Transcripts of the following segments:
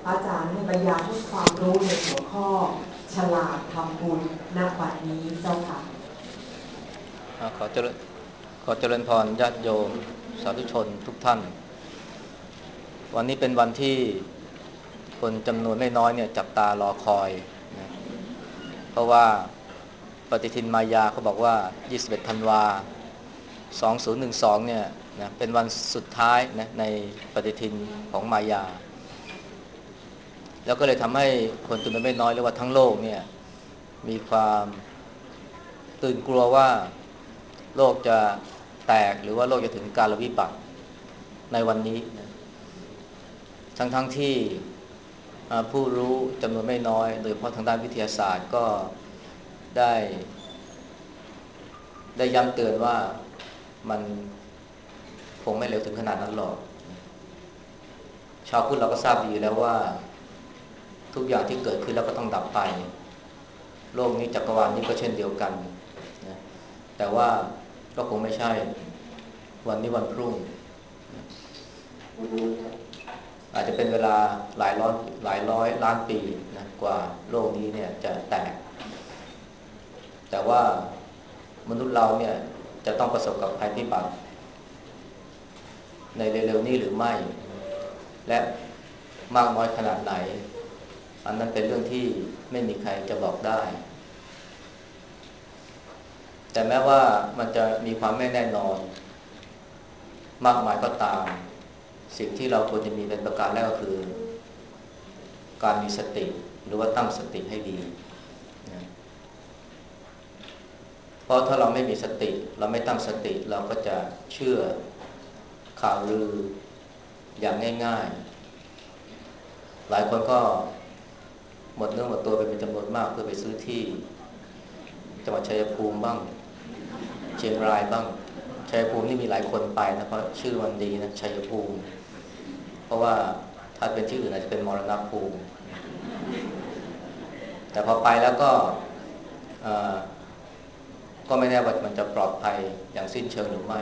อาจารย์ให้บรรยายให้ความรู้ในหัวข้อฉลาดทำบุญณบัดนี้เจ้าค่ะขอเจริญพรญาติโยมสาธุชนทุกท่านวันนี้เป็นวันที่คนจำนวนไม่น้อยเนี่ยจับตารอคอยนะเพราะว่าปฏิทินมายาเขาบอกว่า21ธันวา2012เนี่ยนะเป็นวันสุดท้ายนะในปฏิทินของมายาแล้วก็เลยทำให้คนจำนวนไม่น้อยเรียกว่าทั้งโลกเนี่ยมีความตื่นกลัวว่าโลกจะแตกหรือว่าโลกจะถึงกาลวิบัติในวันนี้นะทั้งที่ผู้รู้จำนวนไม่น้อยโดยเฉพาะทางด้านวิทยาศาสตร์ก็ได้ย้ำเตือนว่ามันคงไม่เร็วถึงขนาดนั้นหรอกชาวพุทธเราก็ทราบดีแล้วว่าทุกอย่างที่เกิดขึ้นแล้วก็ต้องดับไปโลกนี้จักรวาลนี้ก็เช่นเดียวกันนะแต่ว่าก็คงไม่ใช่วันนี้วันพรุ่งอาจจะเป็นเวลาหลายร้อยล้านปีนะกว่าโลกนี้เนี่ยจะแตกแต่ว่ามนุษย์เราเนี่ยจะต้องประสบกับภัยพิบัติในเร็วๆนี้หรือไม่และมากน้อยขนาดไหนอันนั้นเป็นเรื่องที่ไม่มีใครจะบอกได้แต่แม้ว่ามันจะมีความไม่แน่นอนมากมายก็ตามสิ่งที่เราควรจะมีเป็นประการแรกก็คือการมีสติหรือว่าตั้งสติให้ดีนะเพราะถ้าเราไม่มีสติเราไม่ตั้งสติเราก็จะเชื่อข่าวลืออย่างง่ายๆหลายคนก็หมดเนื้อหมดตัวไปเป็นจำนวนมากเพื่อไปซื้อที่จังหวัดชัยภูมิบ้างเชียงรายบ้างชัยภูมินี่มีหลายคนไปนะเพราะชื่อมันดีนะชัยภูมิเพราะว่าถ้าเป็นที่อื่นอาจจะเป็นมรณภูมิแต่พอไปแล้วก็ไม่แน่ว่ามันจะปลอดภัยอย่างสิ้นเชิงหรือไม่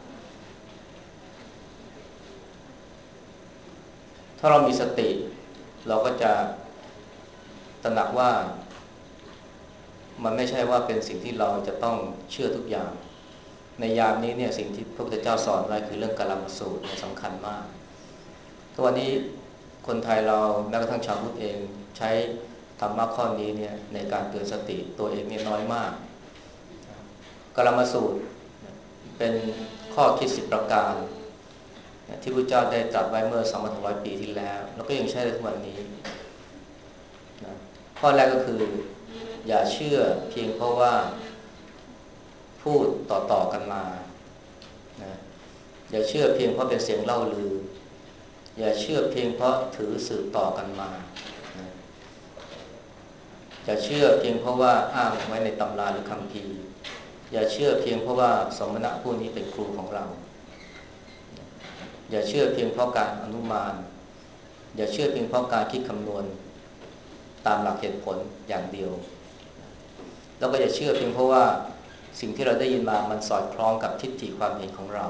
ถ้าเรามีสติเราก็จะตระหนักว่ามันไม่ใช่ว่าเป็นสิ่งที่เราจะต้องเชื่อทุกอย่างในยามนี้เนี่ยสิ่งที่พระพุทธเจ้าสอนไว้คือเรื่องกาลมสูตรสำคัญมากทุกวันนี้คนไทยเราแม้กระทั่งชาวพุทธเองใช้ธรรมะข้อนี้เนี่ยในการเตือนสติตัวเองเนี่ยน้อยมากกาลมสูตรเป็นข้อคิด10ประการที่พระเจ้าได้ตรัสไว้เมื่อ2,600 ปีที่แล้วแล้วก็ยังใช้ในทุกวันนี้นะข้อแรกก็คืออย่าเชื่อเพียงเพราะว่าพูดต่อๆกันมานะอย่าเชื่อเพียงเพราะเป็นเสียงเล่าลืออย่าเชื่อเพียงเพราะถือสืบต่อกันมานะอย่าเชื่อเพียงเพราะว่าอ้างไว้ในตำราหรือคัมภีร์อย่าเชื่อเพียงเพราะว่าสมณะผู้นี้เป็นครูของเราอย่าเชื่อเพียงเพราะการอนุมานอย่าเชื่อเพียงเพราะการคิดคำนวณตามหลักเหตุผลอย่างเดียวแล้วก็อย่าเชื่อเพียงเพราะว่าสิ่งที่เราได้ยินมามันสอดคล้องกับทิฏฐิความเห็นของเรา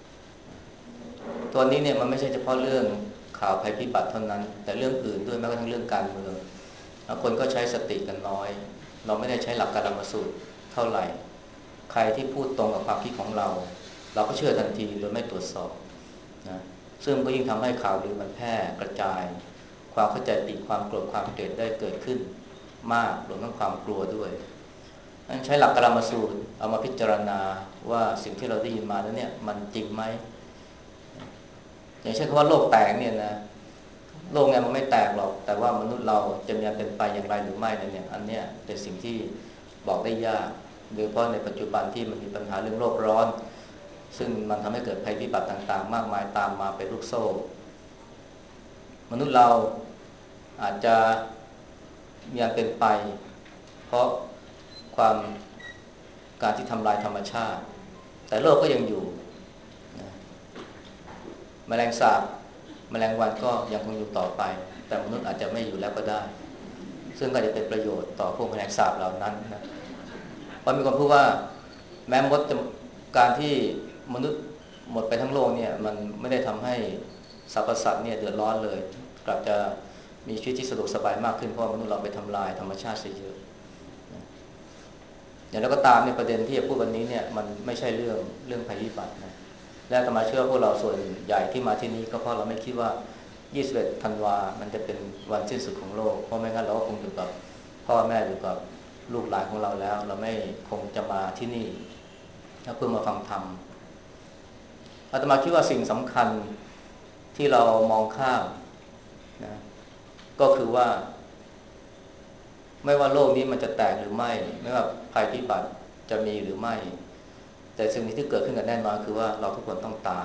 ตัวนี้เนี่ยมันไม่ใช่เฉพาะเรื่องข่าวภัยพิบัติเท่านั้นแต่เรื่องอื่นด้วยแม้กระทั่งเรื่องการเมืองคนก็ใช้สติกันน้อยเราไม่ได้ใช้หลักการมสูตรเท่าไหร่ใครที่พูดตรงกับความคิดของเราเราก็เชื่อทันทีโดยไม่ตรวจสอบนะซึ่งก็ยิ่งทำให้ข่าวลือมันแพร่กระจายความเข้าใจผิดความโกรธความเกลียดได้เกิดขึ้นมากรวมทั้งความกลัวด้วยใช้หลักกรรมสูตรเอามาพิจารณาว่าสิ่งที่เราได้ยินมาแล้วเนี่ยมันจริงไหมอย่างเช่นคำว่าโลกแตกเนี่ยนะโลกเนี่ยมันไม่แตกหรอกแต่ว่ามนุษย์เราจะมีเป็นไปอย่างไรหรือไม่เนี่ยอันเนี้ยเป็นสิ่งที่บอกได้ยากโดยเฉพาะในปัจจุบันที่มันมีปัญหาเรื่องโลกร้อนซึ่งมันทำให้เกิดภัยพิบัติต่างๆมากมายตามมาเป็นลูกโซ่มนุษย์เราอาจจะมีอันเป็นไปเพราะความการที่ทำลายธรรมชาติแต่โลกก็ยังอยู่แมลงสาบแมลงวันก็ยังคงอยู่ต่อไปแต่มนุษย์อาจจะไม่อยู่แล้วก็ได้ซึ่งก็จะเป็นประโยชน์ต่อพวกแมลงสาบเหล่านั้นนะเพราะมีคนพูดว่าแม้มดจะการที่มนุษย์หมดไปทั้งโลกเนี่ยมันไม่ได้ทำให้สรรพสัตว์เนี่ยเดือดร้อนเลยกลับจะมีชีวิตที่สะดวกสบายมากขึ้นเพราะมนุษย์เราไปทำลายธรรมชาติเสียเยอะอย่างไรก็ตามเนี่ยประเด็นที่จะพูดวันนี้เนี่ยมันไม่ใช่เรื่องภัยพิบัตินะและอาตมาเชื่อพวกเราส่วนใหญ่ที่มาที่นี้ก็เพราะเราไม่คิดว่า21 ธันวามันจะเป็นวันสิ้นสุดของโลกเพราะไม่งั้นเราก็คงอยู่กับพ่อแม่อยู่กับลูกหลานของเราแล้วเราไม่คงจะมาที่นี่เพื่อมาฟังธรรมอาตมาคิดว่าสิ่งสำคัญที่เรามองข้ามนะก็คือว่าไม่ว่าโลกนี้มันจะแตกหรือไม่ไม่ว่าภัยพิบัติจะมีหรือไม่แต่สิ่งที่เกิดขึ้นกันแน่นอนคือว่าเราทุกคนต้องตาย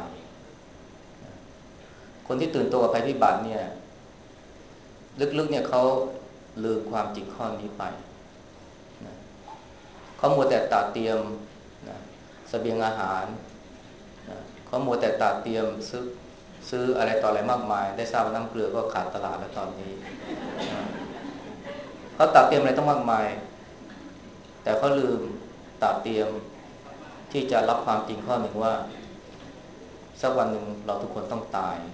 คนที่ตื่นตัวกับภัยพิบัติเนี่ยลึกๆเนี่ยเขาลืมความจริงข้อนี้ไปนะเขามัวแต่ตระเตรียมนะเสบียงอาหารนะเขามัวแต่ตระเตรียมซื้ออะไรต่ออะไรมากมายได้ทราบว่าน้ำเกลือก็ขาดตลาดแล้วตอนนี้นะเขาตระเตรียมอะไรต้องมากมายแต่เขาลืมตระเตรียมที่จะรับความจริงข้อหนึ่งว่าสักวันหนึ่งเราทุกคนต้องตาย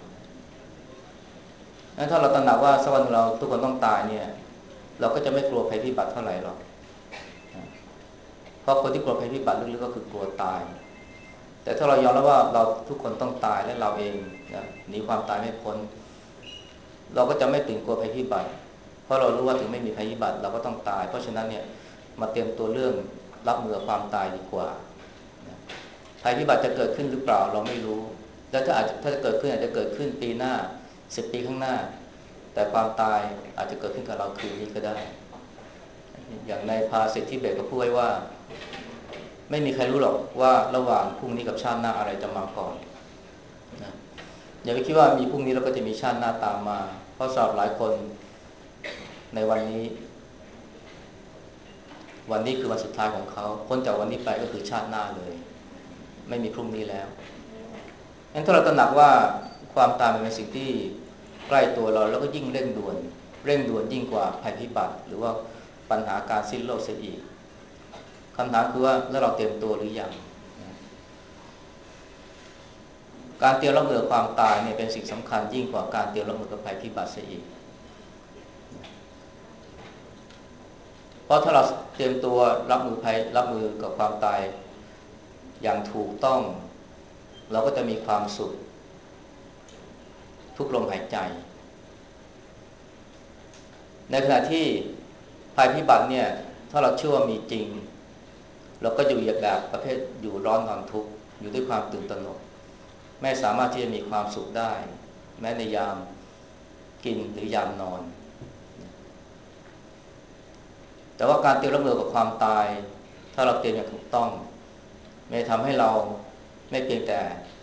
งั้นถ้าเราตระหนักว่าสักวันหนึ่งเราทุกคนต้องตายเนี่ยเราก็จะไม่กลัวภัยพิบัติเท่าไหร่หรอกเพราะคนที่กลัวภัยพิบัติลึกๆก็คือกลัวตายแต่ถ้าเรายอมรับว่าเราทุกคนต้องตายและเราเองนะหนีความตายไม่พ้นเราก็จะไม่ตื่นกลัวภัยพิบัติเพราะเรารู้ว่าถึงไม่มีภัยพิบัติเราก็ต้องตายเพราะฉะนั้นเนี่ยมาเตรียมตัวเรื่องรับมือกับความตายดีกว่าภัยพิบัติจะเกิดขึ้นหรือเปล่าเราไม่รู้แล้วถ้าจะเกิดขึ้นอาจจะเกิดขึ้นปีหน้า10 ปีข้างหน้าแต่ความตายอาจจะเกิดขึ้นกับเราคืนนี้ก็ได้อย่างในภาษิตที่เบสก็พูดไว้ว่าไม่มีใครรู้หรอกว่าระหว่างพรุ่งนี้กับชาติหน้าอะไรจะมาก่อนนะอย่าไปคิดว่ามีพรุ่งนี้แล้วก็จะมีชาติหน้าตามมาเพราะสำหรับหลายคนในวันนี้คือวันสุดท้ายของเขาพ้นจากวันนี้ไปก็คือชาติหน้าเลยไม่มีพรุ่งนี้แล้วงั้นถ้าเราตระหนักว่าความตายมันเป็นสิ่งที่ใกล้ตัวเราแล้วก็ยิ่งเร่งด่วนยิ่งกว่าภัยพิบัติหรือว่าปัญหาการสิ้นโลกเสียอีกคำถามคือว่าแล้วเราเตรียมตัวหรือยังการเตรียมรับมือกับความตายเนี่ยเป็นสิ่งสำคัญยิ่งกว่าการเตรียมรับมือกับภัยพิบัติเสียอีกเพราะถ้าเราเตรียมตัวรับมือกับความตายอย่างถูกต้องเราก็จะมีความสุขทุกลมหายใจในขณะที่ภัยพิบัติเนี่ยถ้าเราเชื่อว่ามีจริงเราก็อยู่แบบประเภทอยู่ร้อนนอนทุกข์อยู่ด้วยความตื่นตระหนกไม่สามารถที่จะมีความสุขได้แม้ในยามกินหรือยามนอนแต่ว่าการเตรียมรับมือกับความตายถ้าเราเตรียมอย่างถูกต้องไม่ทำให้เราไม่เพียงแต่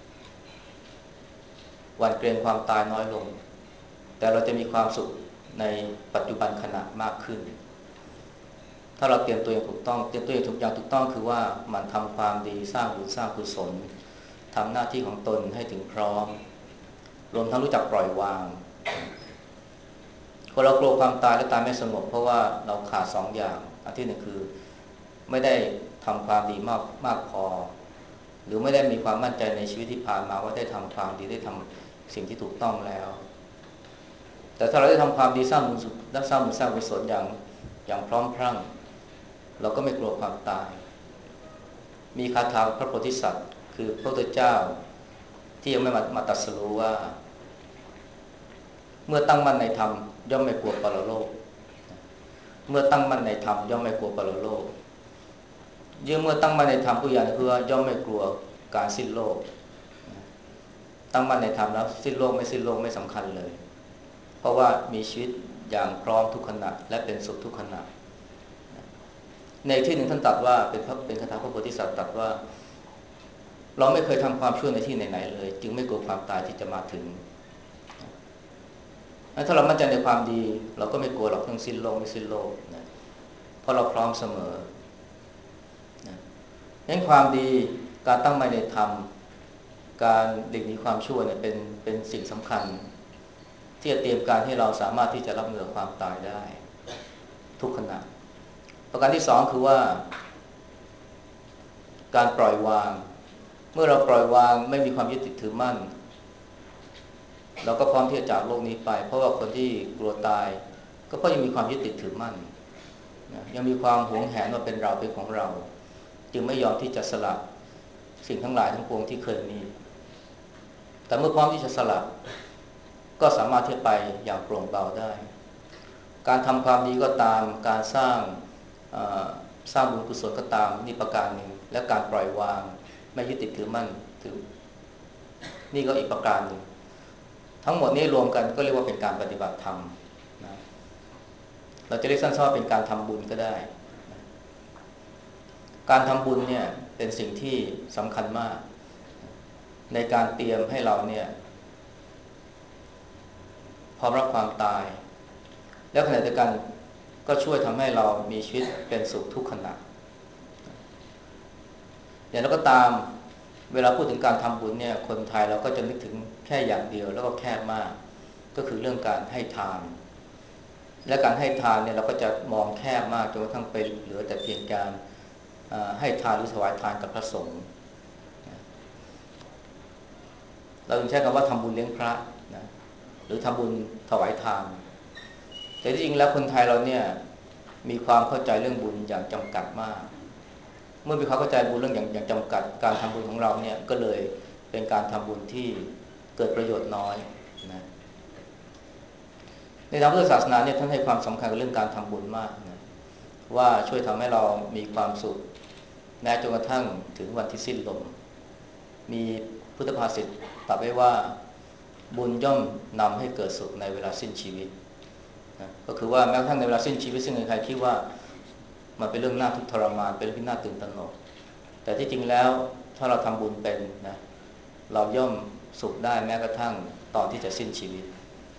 หวั่นเกรงความตายน้อยลงแต่เราจะมีความสุขในปัจจุบันขณะมากขึ้นถ้าเราเตรียมตัวอย่างถูกต้องเตรียมตัวอย่างถูกต้องคือว่ามันทำความดีสร้างบุญสร้างกุศลทำหน้าที่ของตนให้ถึงพร้อมรวมทั้งรู้จักปล่อยวางคนเรากลัวความตายและตายไม่สงบเพราะว่าเราขาด2 อย่างอันที่หนึ่งคือไม่ได้ทำความดีมากพอหรือไม่ได้มีความมั่นใจในชีวิตที่ผ่านมาว่าได้ทำความดีได้ทำสิ่งที่ถูกต้องแล้วแต่ถ้าเราได้ทำความดีสร้างบุญสร้างกุศลอย่างพร้อมพรั่งเราก็ไม่กลัวความตายมีคาถาพระโพธิสัตว์คือพระพุทธเจ้าที่ยังไม่มาตรัสรู้ว่าเมื่อตั้งมั่นในธรรมย่อมไม่กลัวปรโลกเมื่อตั้งมั่นในธรรมย่อมไม่กลัวปรโลกเมื่อตั้งมั่นในธรรมผู้อย่างคือว่าย่อมไม่กลัวการสิ้นโลกตั้งมั่นในธรรมแล้วสิ้นโลกไม่สำคัญเลยเพราะว่ามีชีวิตอย่างพร้อมทุกขณะและเป็นสุขทุกขณะในที่หนึ่งท่านตรัสว่าเป็นคาถาพระโพธิสัตว์ตรัสว่าเราไม่เคยทำความชั่วในที่ไหนๆเลยจึงไม่กลัวความตายที่จะมาถึงถ้าเรามั่นใจในความดีเราก็ไม่กลัวหรอกทั้งสิ้นโลกไม่สิ้นโลกนะเพราะเราพร้อมเสมอนะงั้นความดีการตั้งมั่นในธรรมการหลีกหนีความชั่วเนี่ยเป็นสิ่งสำคัญที่จะเตรียมการให้เราสามารถที่จะรับมือกับความตายได้ทุกขณะประการที่2คือว่าการปล่อยวางเมื่อเราปล่อยวางไม่มีความยึดติดถือมั่นเราก็พร้อมที่จะจากโลกนี้ไปเพราะว่าคนที่กลัวตายก็เพราะยังมีความยึดติดถือมั่นนะยังมีความหวงแหนว่าเป็นเราเป็นของเราจึงไม่ยอมที่จะสละสิ่งทั้งหลายทั้งปวงที่เคยมีแต่เมื่อพร้อมที่จะสละก็สามารถที่จะไปอย่างโปร่งเบาได้การทำความดีก็ตามการสร้างบุญกุศลก็ตามนี่ประการหนึ่งและการปล่อยวางไม่ยึดติดถือมั่นถือนี่ก็อีกประการหนึ่งทั้งหมดนี้รวมกันก็เรียกว่าเป็นการปฏิบัติธรรมนะเราจะเรียกสั้นๆว่าเป็นการทำบุญก็ได้นะการทำบุญเนี่ยเป็นสิ่งที่สำคัญมากในการเตรียมให้เราเนี่ยพร้อมรับความตายแล้วขณะเดียวกันก็ช่วยทำให้เรามีชีวิตเป็นสุขทุกขณะอย่างไรก็ตามเวลาพูดถึงการทำบุญเนี่ยคนไทยเราก็จะนึกถึงแค่อย่างเดียวแล้วก็แคบมากก็คือเรื่องการให้ทานและการให้ทานเนี่ยเราก็จะมองแคบมากจนกระทั่งไปเหลือแต่เพียงการให้ทานหรือถวายทานกับพระสงฆ์เราจึงใช้คำว่าทำบุญเลี้ยงพระนะหรือทำบุญถวายทานแต่ที่จริงแล้วคนไทยเราเนี่ยมีความเข้าใจเรื่องบุญอย่างจำกัดมากเมื่อมีความเข้าใจบุญเรื่องอย่างจำกัดการทำบุญของเราเนี่ยก็เลยเป็นการทำบุญที่เกิดประโยชน์น้อยนะในทางพุทธศาสนาเนี่ยท่านให้ความสำคัญกับเรื่องการทำบุญมากนะว่าช่วยทำให้เรามีความสุขแม้จนกระทั่งถึงวันที่สิ้นลมมีพุทธภาษิตตรัสไว้ว่าบุญย่อมนำให้เกิดสุขในเวลาสิ้นชีวิตนะก็คือว่าแม้กระทั่งในเวลาสิ้นชีวิตซึ่งใครๆคิดว่ามันเป็นเรื่องน่าทุกข์ทรมานเป็นเรื่องที่น่าตื่นตระหนกแต่ที่จริงแล้วถ้าเราทำบุญเป็นนะเราย่อมสุขได้แม้กระทั่งตอนที่จะสิ้นชีวิต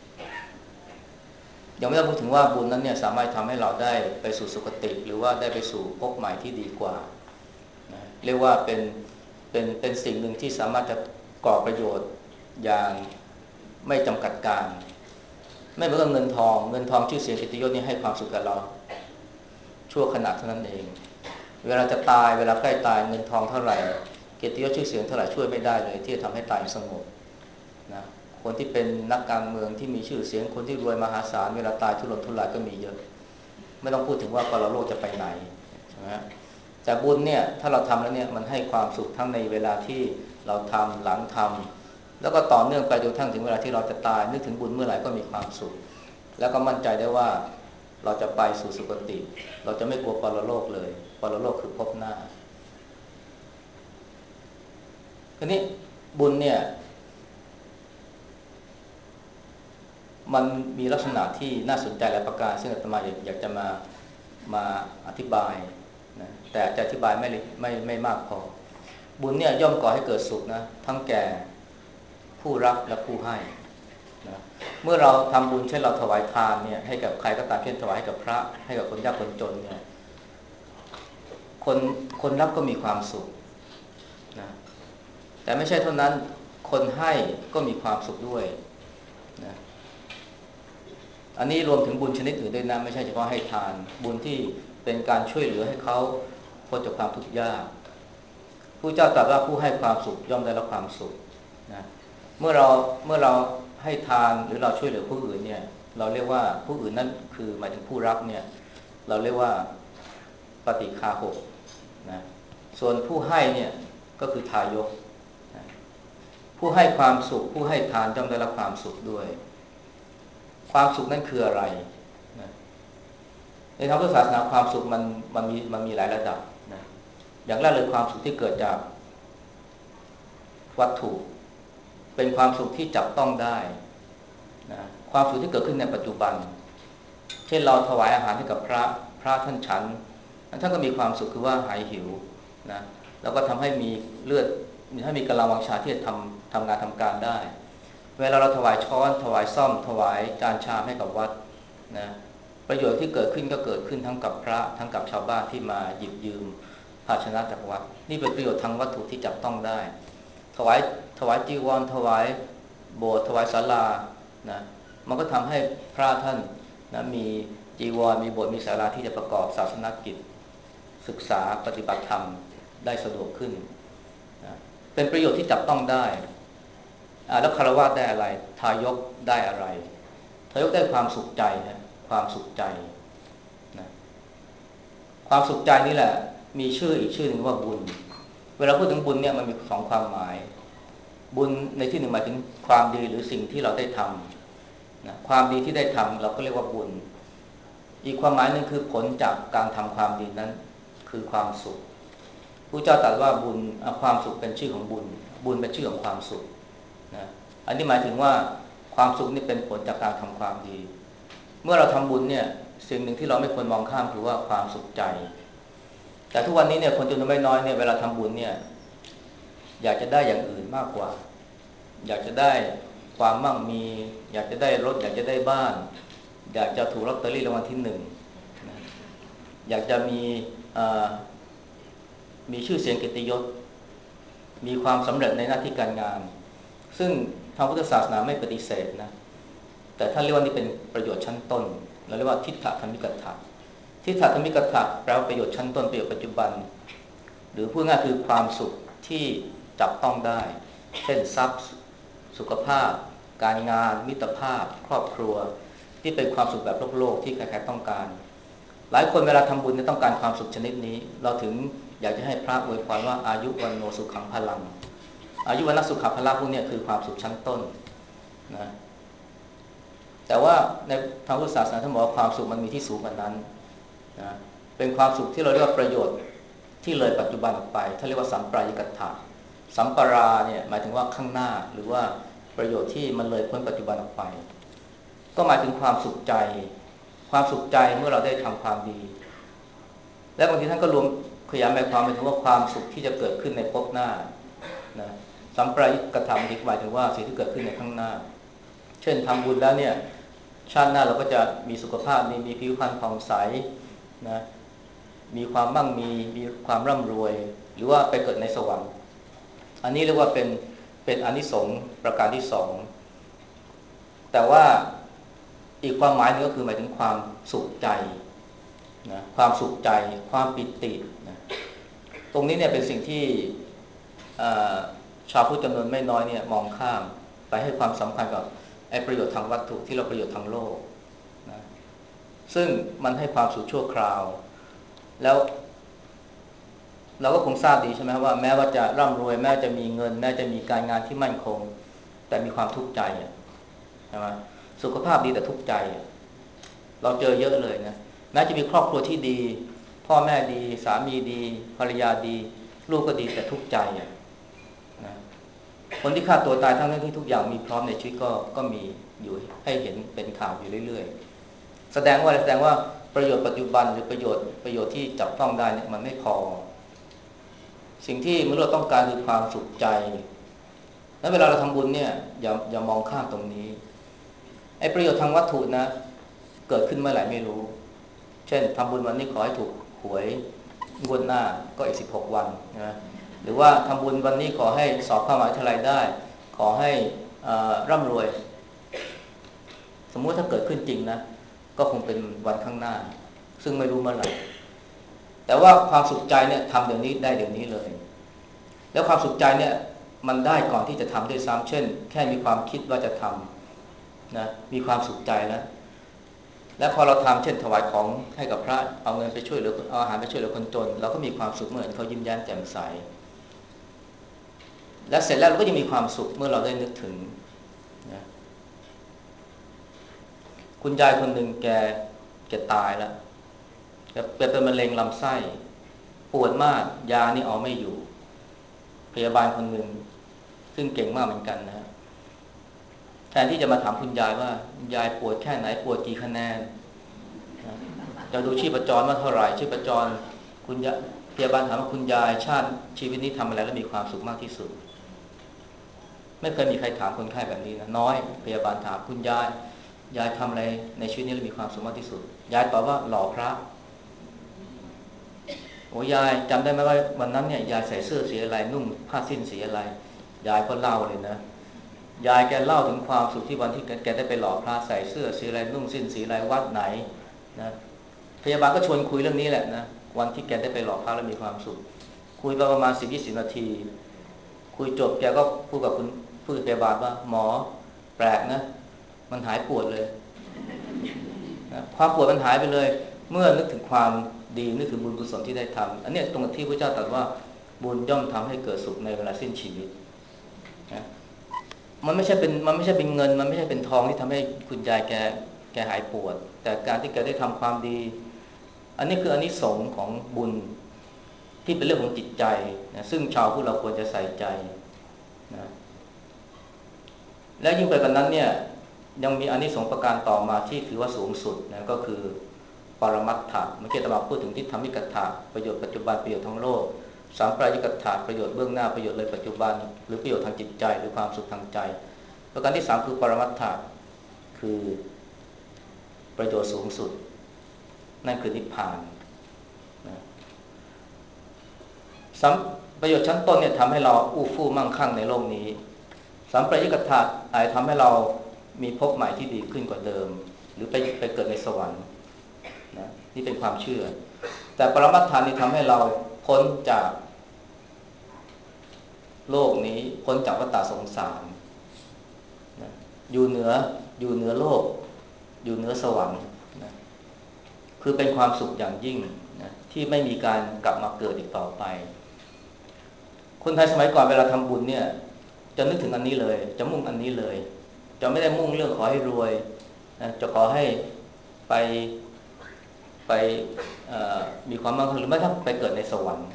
ยังไม่ต้องพูดถึงว่าบุญนั้นเนี่ยสามารถทำให้เราได้ไปสู่สุคติหรือว่าได้ไปสู่ภพใหม่ที่ดีกว่านะเรียกว่าเป็นสิ่งหนึ่งที่สามารถจะก่อประโยชน์อย่างไม่จำกัดการไม่เหมือนกับเงินทองชื่อเสียงเกียรติยศนี่ให้ความสุขกับเราชั่วขณะเท่านั้นเองเวลาจะตายเวลาใกล้ตายเงินทองเท่าไหร่เกียรติยศชื่อเสียงเท่าไหร่ช่วยไม่ได้เลยที่จะทำให้ตายสงบนะคนที่เป็นนักการเมืองที่มีชื่อเสียงคนที่รวยมหาศาลเวลาตายทุรนทุรายก็มีเยอะไม่ต้องพูดถึงว่าปรโลกจะไปไหนนะแต่บุญเนี่ยถ้าเราทำแล้วเนี่ยมันให้ความสุขทั้งในเวลาที่เราทำหลังทำแล้วก็ต่อเนื่องไปจนทั้งถึงเวลาที่เราจะตายนึกถึงบุญเมื่อไหร่ก็มีความสุขแล้วก็มั่นใจได้ว่าเราจะไปสู่สุคติเราจะไม่กลัวปรโลกเลยปรโลกคือภพหน้าทีนี้บุญเนี่ยมันมีลักษณะที่น่าสนใจหลายประการซึ่งอาตมาอยากจะมาอธิบายนะแต่จะอธิบายไม่มากพอบุญเนี่ยย่อมก่อให้เกิดสุขนะทั้งแก่ผู้รับและผู้ให้นะเมื่อเราทำบุญเช่นเราถวายทานเนี่ยให้กับใครก็ตามเช่นถวายให้กับพระให้กับคนยากคนจนเนี่ยคนรับก็มีความสุขนะแต่ไม่ใช่เท่านั้นคนให้ก็มีความสุขด้วยนะอันนี้รวมถึงบุญชนิดอื่นด้วยนะไม่ใช่เฉพาะให้ทานบุญที่เป็นการช่วยเหลือให้เขาพ้นจากความทุกข์ยากผู้เจ้าตรัสว่าผู้ให้ความสุขย่อมได้รับความสุขนะเมื่อเราให้ทานหรือเราช่วยเหลือผู้อื่นเนี่ยเราเรียกว่าผู้อื่นนั่นคือหมายถึงผู้รับเนี่ยเราเรียกว่าปฏิฆาหกนะส่วนผู้ให้เนี่ยก็คือทายกนะผู้ให้ความสุขผู้ให้ทานย่อมได้รับความสุขด้วยความสุขนั่นคืออะไรนะในทางพุทธศาสนาความสุขมันมีหลายระดับนะอย่างแรกเลยความสุขที่เกิดจากวัตถุเป็นความสุขที่จับต้องได้นะความสุขที่เกิดขึ้นในปัจจุบันเช่นเราถวายอาหารให้กับพระท่านฉันท่านก็มีความสุขคือว่าหายหิวนะแล้วก็ทำให้มีเลือดให้มีกำลังวังชาที่จะทำงานทำการได้เวลาเราถวายช้อนถวายซ่อมถวายจานชามให้กับวัดนะประโยชน์ที่เกิดขึ้นก็เกิดขึ้นทั้งกับพระทั้งกับชาวบ้านที่มาหยิบยืมภาชนะจากวัดนี่เป็นประโยชน์ทางวัตถุที่จับต้องได้ถวายจีวรถวายโบสถ์ถวายศาลานะมันก็ทำให้พระท่านนะมีจีวรมีโบสถ์มีศาลาที่จะประกอบศาสนกิจศึกษาปฏิบัติธรรมได้สะดวกขึ้นนะเป็นประโยชน์ที่จับต้องได้แล้วคารวะได้อะไรทายกได้อะไรทายกได้ความสุขใจนะความสุขใจนะความสุขใจนี่แหละมีชื่ออีกชื่อหนึ่งว่าบุญเวลาพูดถึงบุญเนี่ยมันมีสองความหมายบุญในที่หนึ่งหมายถึงความดีหรือสิ่งที่เราได้ทำนะความดีที่ได้ทำเราก็เรียกว่าบุญอีกความหมายหนึ่งคือผลจากการทำความดีนั้นคือความสุขพระเจ้าตรัสว่าบุญความสุขเป็นชื่อของบุญบุญเป็นชื่อของความสุขนะอันนี้หมายถึงว่าความสุขนี่เป็นผลจากการทำความดีเมื่อเราทำบุญเนี่ยสิ่งหนึ่งที่เราไม่ควรมองข้ามคือว่าความสุขใจแต่ทุกวันนี้เนี่ยคนจำนวนไม่น้อยเนี่ยเวลาทำบุญเนี่ยอยากจะได้อย่างอื่นมากกว่าอยากจะได้ความมั่งมีอยากจะได้รถอยากจะได้บ้านอยากจะถูกลอตเตอรี่รางวัลที่1นะอยากจะมีชื่อเสียงเกียรติยศมีความสำเร็จในหน้าที่การงานซึ่งทางพุทธศาสนาไม่ปฏิเสธนะแต่ท่านเรียกว่านี่เป็นประโยชน์ชั้นต้นเราเรียกว่าทิฏฐธรรมิกถะทิฏฐธรรมิกถะแปลว่าประโยชน์ชั้นต้นประโยชน์ปัจจุบันหรือพูดง่ายคือความสุขที่จับต้องได้เช่นทรัพย์สุขภาพการงานมิตรภาพครอบครัวที่เป็นความสุขแบบโลกที่ใครๆต้องการหลายคนเวลาทำบุญต้องการความสุขชนิดนี้เราถึงอยากจะให้พระอวยพรว่าอายุวันโนสุขังพลังอายุวันนสุขภาพพวกนี้คือความสุขชั้นต้นนะแต่ว่าในทางพุทธศาสนาท่านบอกว่าความสุขมันมีที่สูงกว่านั้นนะเป็นความสุขที่เราเรียกว่าประโยชน์ที่เลยปัจจุบันออกไปท่านเรียกว่าสัมปรายิกัตถะสัมปราเนี่ยหมายถึงว่าข้างหน้าหรือว่าประโยชน์ที่มันเลยพ้นปัจจุบันออกไปก็หมายถึงความสุขใจความสุขใจเมื่อเราได้ทำความดีและบางทีท่านก็รวมขยายความไปถึงว่าความสุขที่จะเกิดขึ้นในภพหน้านะสัมปรายิกถะหมายถึงว่าสิ่งที่เกิดขึ้นในข้างหน้าเช่นทำบุญแล้วเนี่ยชาติหน้าเราก็จะมีสุขภาพมีผิวพรรณผ่องใสนะมีความมั่งมีความร่ำรวยหรือว่าไปเกิดในสวรรค์อันนี้เรียกว่าเป็นอานิสงส์ประการที่2แต่ว่าอีกความหมายนึงก็คือหมายถึงความสุขใจนะความสุขใจความปิตินะตรงนี้เนี่ยเป็นสิ่งที่ชาวพุทธจำนวนไม่น้อยเนี่ยมองข้ามไปให้ความสำคัญกับไอ้ประโยชน์ทางวัตถุที่เราประโยชน์ทางโลกนะซึ่งมันให้ความสุขชั่วคราวแล้วเราก็คงทราบดีใช่ไหมว่าแม้ว่าจะร่ำรวยแม้จะมีเงินแม้จะมีการงานที่มั่นคงแต่มีความทุกข์ใจใช่ไหมสุขภาพดีแต่ทุกข์ใจเราเจอเยอะเลยนะแม้จะมีครอบครัวที่ดีพ่อแม่ดีสามีดีภรรยาดีลูกก็ดีแต่ทุกข์ใจนะคนที่ฆ่าตัวตายทั้งที่ทุกอย่างมีพร้อมในชีวิตก็มีอยู่ให้เห็นเป็นข่าวอยู่เรื่อยๆแสดงว่าประโยชน์ปัจจุบันหรือประโยชน์ที่จับต้องได้เนี่ยมันไม่พอสิ่งที่มนุษย์ต้องการคือความสุขใจแล้วเวลาเราทำบุญเนี่ยอย่ามองข้ามตรงนี้ไอ้ประโยชน์ทางวัตถุนะเกิดขึ้นเมื่อไหร่ไม่รู้เช่นทำบุญวันนี้ขอให้ถูกหวยงวดหน้าก็อีก16วันนะหรือว่าทำบุญวันนี้ขอให้สอบเข้ามหาวิทยาลัยได้ขอให้ร่ำรวยสมมุติถ้าเกิดขึ้นจริงนะก็คงเป็นวันข้างหน้าซึ่งไม่รู้เมื่อไหร่แต่ว่าความสุขใจเนี่ยทำเดี๋ยวนี้ได้เดี๋ยวนี้เลยแล้วความสุขใจเนี่ยมันได้ก่อนที่จะทำด้วยซ้ำเช่นแค่มีความคิดว่าจะทำนะมีความสุขใจแล้วและพอเราทำเช่นถวายของให้กับพระเอาเงินไปช่วยเหลือเอาอาหารไปช่วยเหลือคนจนเราก็มีความสุขเหมือนเขายิ้มแย้มแจ่มใสและเสร็จแล้วเราก็จะมีความสุขเมื่อเราได้นึกถึงนะคุณยายคนหนึ่งแกตายแล้วแกเป็นมะเร็งลำไส้ปวดมากยานี่เอาไม่อยู่พยาบาลคนหนึ่งซึ่งเก่งมากเหมือนกันนะแทนที่จะมาถามคุณยายว่ายายปวดแค่ไหนปวดกี่คะแนนจะดูชีพจรว่าเท่าไหร่ชีพจรคุณยายพยาบาลถามว่าคุณยายชาติชีวิตนี้ทำอะไรแล้วมีความสุขมากที่สุดไม่เคยมีใครถามคนไข้แบบนี้นะน้อยพยาบาลถามคุณยายทำอะไรในชีวิตนี้แล้วมีความสุขมากที่สุดยายตอบว่าหล่อพระโอ้ยายจำได้ไหมว่าวันนั้นเนี่ยยายใส่เสื้อสีอะไรนุ่งผ้าสิ้นสีอะไรยายก็เล่าเลยนะยายแกเล่าถึงความสุขที่วันที่แกได้ไปหล่อพระใส่เสื้อสีอะไรนุ่งสิ้นสีอะไรวัดไหนนะพยาบาลก็ชวนคุยเรื่องนี้แหละนะวันที่แกได้ไปหล่อพระแล้วมีความสุขคุยประมาณ10-20 นาทีคุยจบแกก็พูดพูดกับพยาบาลว่าหมอแปลกนะมันหายปวดเลยนะความปวดมันหายไปเลยเมื่อนึกถึงความดีนึกถึงบุญกุศลที่ได้ทำอันนี้ตรงที่พระเจ้าตรัสว่าบุญย่อมทำให้เกิดสุขในเวลาสิ้นชีวิตนะมันไม่ใช่เป็นเงินมันไม่ใช่เป็นทองที่ทำให้คุณยายแกหายปวดแต่การที่แกได้ทำความดีอันนี้คืออานิสงส์ของบุญที่เป็นเรื่องของจิตใจนะซึ่งชาวพุทธเราควรจะใส่ใจนะและยิ่งไปกว่านั้นเนี่ยยังมีอานิสงส์ประการต่อมาที่ถือว่าสูงสุดนะก็คือปรมัตถะเมื่อกี้อาตมาพูดถึงทิฏฐมิกถะประโยชน์ปัจจุบันประโยชน์ทั้งโลกสามปรายกถะประโยชน์เบื้องหน้าประโยชน์เลยปัจจุบันหรือประโยชน์ทางจิตใจหรือความสุขทางใจประการที่3คือปรมัตถะคือประโยชน์สูงสุดนั่นคือนิพพานนะประโยชน์ชั้นต้นเนี่ยทำให้เราอู้ฟู่มั่งคั่งในโลกนี้สัมปรายกถะอาจทำให้เรามีภพใหม่ที่ดีขึ้นกว่าเดิมหรือไปเกิดในสวรรค์นะนี่เป็นความเชื่อแต่ปรมัตถานี่ทำให้เราพ้นจากโลกนี้พ้นจากวัฏสงสารนะอยู่เหนือโลกอยู่เหนือสวรรค์นะคือเป็นความสุขอย่างยิ่งนะที่ไม่มีการกลับมาเกิดอีกต่อไปคนไทยสมัยก่อนเวลาทำบุญเนี่ยจะนึกถึงอันนี้เลยจะมุ่งอันนี้เลยจะไม่ได้มุ่งเรื่องขอให้รวยนะจะขอให้ไปมีความมั่งคั่งหรือไม่ถ้าไปเกิดในสวรรค์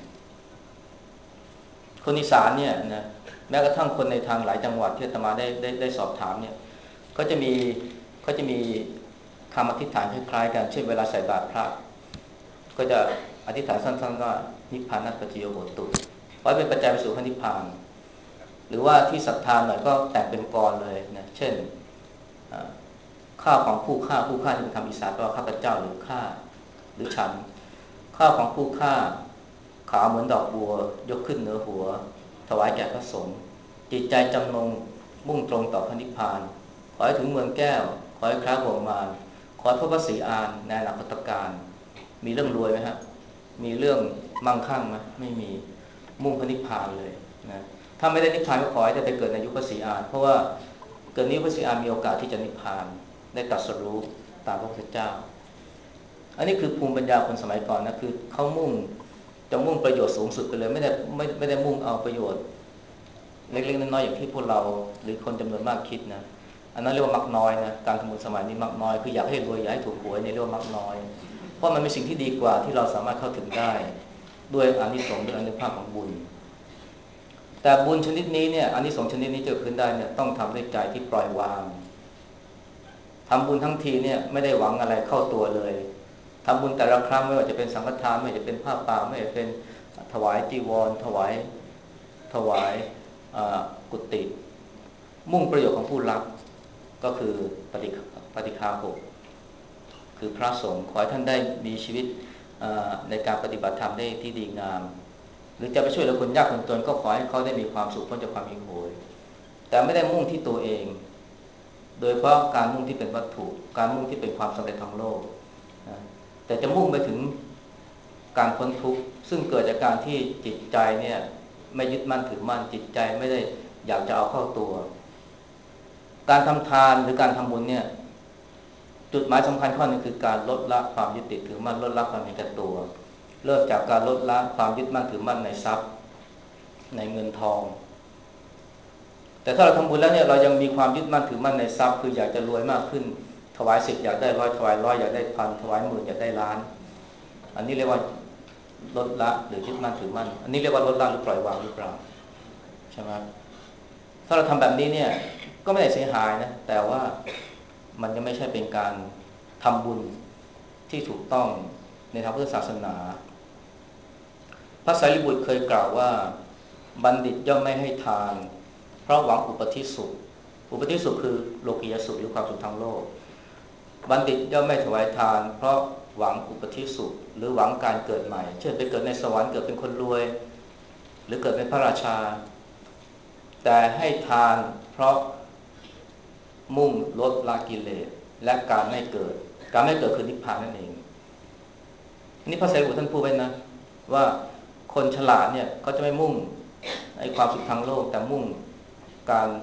คนอีสานเนี่ยนะแม้กระทั่งคนในทางหลายจังหวัดที่อาตมาได้สอบถามเนี่ยก็จะมีคำอธิษฐานคล้ายๆกันเช่นเวลาใส่บาตรพระก็จะอธิษฐานสั้นๆว่านิพพานัสปัจจโยโหตุขอให้เป็นปัจจัยไปสู่พระนิพพานหรือว่าที่ศรัทธาหน่อยก็แต่งเป็นกลเลยนะเช่นข้าวของผู้ฆ่านี่เป็นคำอีสานแปลว่าข้าพเจ้าหรือข้าหรือฉันข้าวของผู้ฆ่าขาวเหมือนดอกบัวยกขึ้นเหนือหัวถวายแก่พระสงฆ์จิตใจจำนงมุ่งตรงต่อพระนิพพานขอให้ถึงเมืองแก้วขอให้คล้าบ่วงมารขอให้พบพระศรีอานในอนาคตการมีเรื่องรวยไหมครับมีเรื่องมั่งคั่งไหมไม่มีมุ่งพระนิพพานเลยนะถ้าไม่ได้นิพพานก็ขอให้ได้ไปเกิดในยุคพระศรีอานเพราะว่าเกิดนี้พระศรีอานมีโอกาสที่จะนิพพานได้ตรัสรู้ตามพระพุทธเจ้าอันนี้คือภูมิปัญญาคนสมัยก่อนนะคือเขามุ่งประโยชน์สูงสุดไปเลยไม่ได้มุ่งเอาประโยชน์เล็กๆน้อยๆอย่างที่พวกเราหรือคนจำนวนมากคิดนะอันนั้นเรียกว่ามักน้อยนะการทำบุญสมัยนี้มักน้อยคืออยากให้รวยอยากให้ถูกหวยนี่เรียกว่ามักน้อยเพราะมันเป็นสิ่งที่ดีกว่าที่เราสามารถเข้าถึงได้ด้วยอานิสงส์ด้วยอานุภาพของบุญแต่บุญชนิดนี้เนี่ยอานิสงส์ชนิดนี้จะเกิดขึ้นได้เนี่ยต้องทำด้วยใจที่ปล่อยวางทำบุญทั้งทีเนี่ยไม่ได้หวังอะไรเข้าตัวเลยทำบุญแต่ละครั้งไม่ว่าจะเป็นสังฆทานไม่ว่าจะเป็นผ้าป่าไม่ว่าจะเป็นถวายจีวรถวายกุฏิมุ่งประโยชน์ของผู้รับก็คือปฏิฆาหกคือพระสงฆ์ขอให้ท่านได้มีชีวิตในการปฏิบัติธรรมได้ที่ดีงามหรือจะไปช่วยเหลือคนยากคนจนก็ขอให้เขาได้มีความสุขพ้นจากความหิวโหยแต่ไม่ได้มุ่งที่ตัวเองโดยเพราะการมุ่งที่เป็นวัตถุการมุ่งที่เป็นความสำเร็จทางโลกนะแต่จะมุ่งไปถึงการพ้นทุกข์ซึ่งเกิดจากการที่จิตใจเนี่ยไม่ยึดมั่นถือมั่นจิตใจไม่ได้อยากจะเอาเข้าตัวการทำทานหรือการทำบุญเนี่ยจุดหมายสำคัญข้อนึงคือการลดละความยึดติดถือมั่นลดละความเห็นแก่ตัวเริ่มจากการลดละความยึดมั่นถือมั่นในทรัพย์ในเงินทองแต่ถ้าเราทำบุญแล้วเนี่ยเรายังมีความยึดมั่นถือมั่นในทรัพย์คืออยากจะรวยมากขึ้นถวาย10อยากได้100ถวาย100อยากได้1,000ถวาย10,000อยากได้ล้านอันนี้เรียกว่าลดละหรือยึดมั่นถือมั่นอันนี้เรียกว่าลดละหรือปล่อยวางหรือเปล่าใช่ไหมถ้าเราทำแบบนี้เนี่ยก็ไม่ได้เสียหายนะแต่ว่ามันยังไม่ใช่เป็นการทำบุญที่ถูกต้องในทางพุทธศาสนาพระสารีบุตรเคยกล่าวว่าบัณฑิตย่อมไม่ให้ทานเพราะหวังอุปธิสุขคือโลกียสุขหรือความสุขทางโลกบัณฑิตย่อมไม่ถวายทานเพราะหวังอุปธิสุขหรือหวังการเกิดใหม่เช่นไปเกิดในสวรรค์เกิดเป็นคนรวยหรือเกิดเป็นพระราชาแต่ให้ทานเพราะมุ่งลดละกิเลสและการไม่เกิดคือนิพพานนั่นเองนี่พระไตรปิฎกท่านพูดไว้นะว่าคนฉลาดเนี่ยเขาจะไม่มุ่งไอ้ความสุขทางโลกแต่มุ่งการ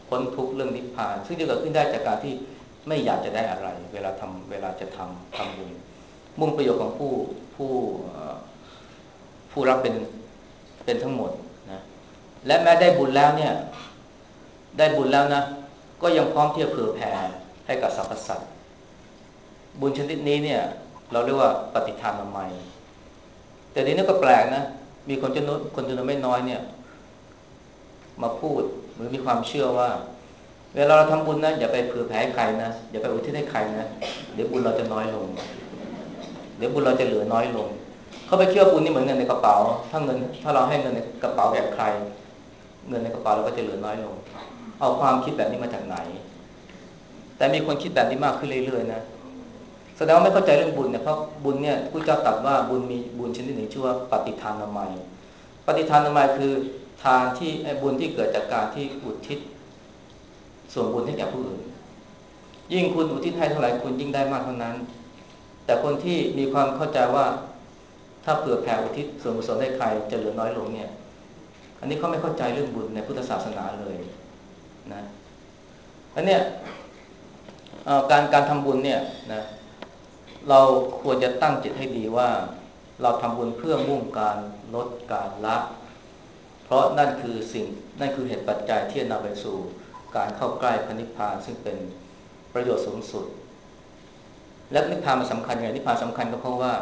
พ้นทุกข์เรื่องนิพพานซึ่งจะเกิดขึ้นได้จากการที่ไม่อยากจะได้อะไรเวลาจะทำบุญมุ่งประโยชน์ของผู้ผู้รับเป็นทั้งหมดนะและแม้ได้บุญแล้วเนี่ยได้บุญแล้วนะก็ยังพร้อมที่จะเผื่อแผ่ให้กับสรรพสัตว์บุญชนิดนี้เนี่ยเราเรียกว่าปฏิทานนามัยแต่ทีนี้ก็แปลกนะมีคนจำนวนไม่น้อยเนี่ยมาพูดหรือมีความเชื่อว่าเวลาเราทำบุญนะอย่าไปเผื่อแผ่ให้ใครนะอย่าไปอุทิศให้ใครนะเดี๋ยวบุญเราจะน้อยลงเดี๋ยวบุญเราจะเหลือน้อยลงเขาไปเชื่อบุญนี่เหมือนเงินในกระเป๋าถ้าเราให้เงินในกระเป๋าแก่ใครเงินในกระเป๋าเราก็จะเหลือน้อยลงเอาความคิดแบบนี้มาจากไหนแต่มีคนคิดแบบนี้มากขึ้นเรื่อยๆนะแสดงว่าไม่เข้าใจเรื่องบุญเนี่ยเพราะบุญเนี่ยพุทธเจ้าตรัสว่าบุญมีบุญชนิดหนึ่งชื่อว่าปฏิทานนามัยปฏิทานนามัยคือทานที่บุญที่เกิดจากการที่อุทิศส่วนบุญให้แก่ผู้อื่นยิ่งคุณอุทิศให้เท่าไหร่คุณยิ่งได้มากเท่านั้นแต่คนที่มีความเข้าใจว่าถ้าเผื่อแผ่อุทิศส่วนกุศลให้ใครจะเหลือน้อยลงเนี่ยอันนี้เขาไม่เข้าใจเรื่องบุญในพุทธศาสนาเลยนะอันเนี้ยการทำบุญเนี่ยนะเราควรจะตั้งจิตให้ดีว่าเราทำบุญเพื่อมุ่งการลดการละเพราะนั่นคือเหตุปัจจัยที่จะนำไปสู่การเข้าใกล้พระนิพพานซึ่งเป็นประโยชน์สูงสุดและนิพพานมันสำคัญไงนิพพานสำคัญก็เพราะว่า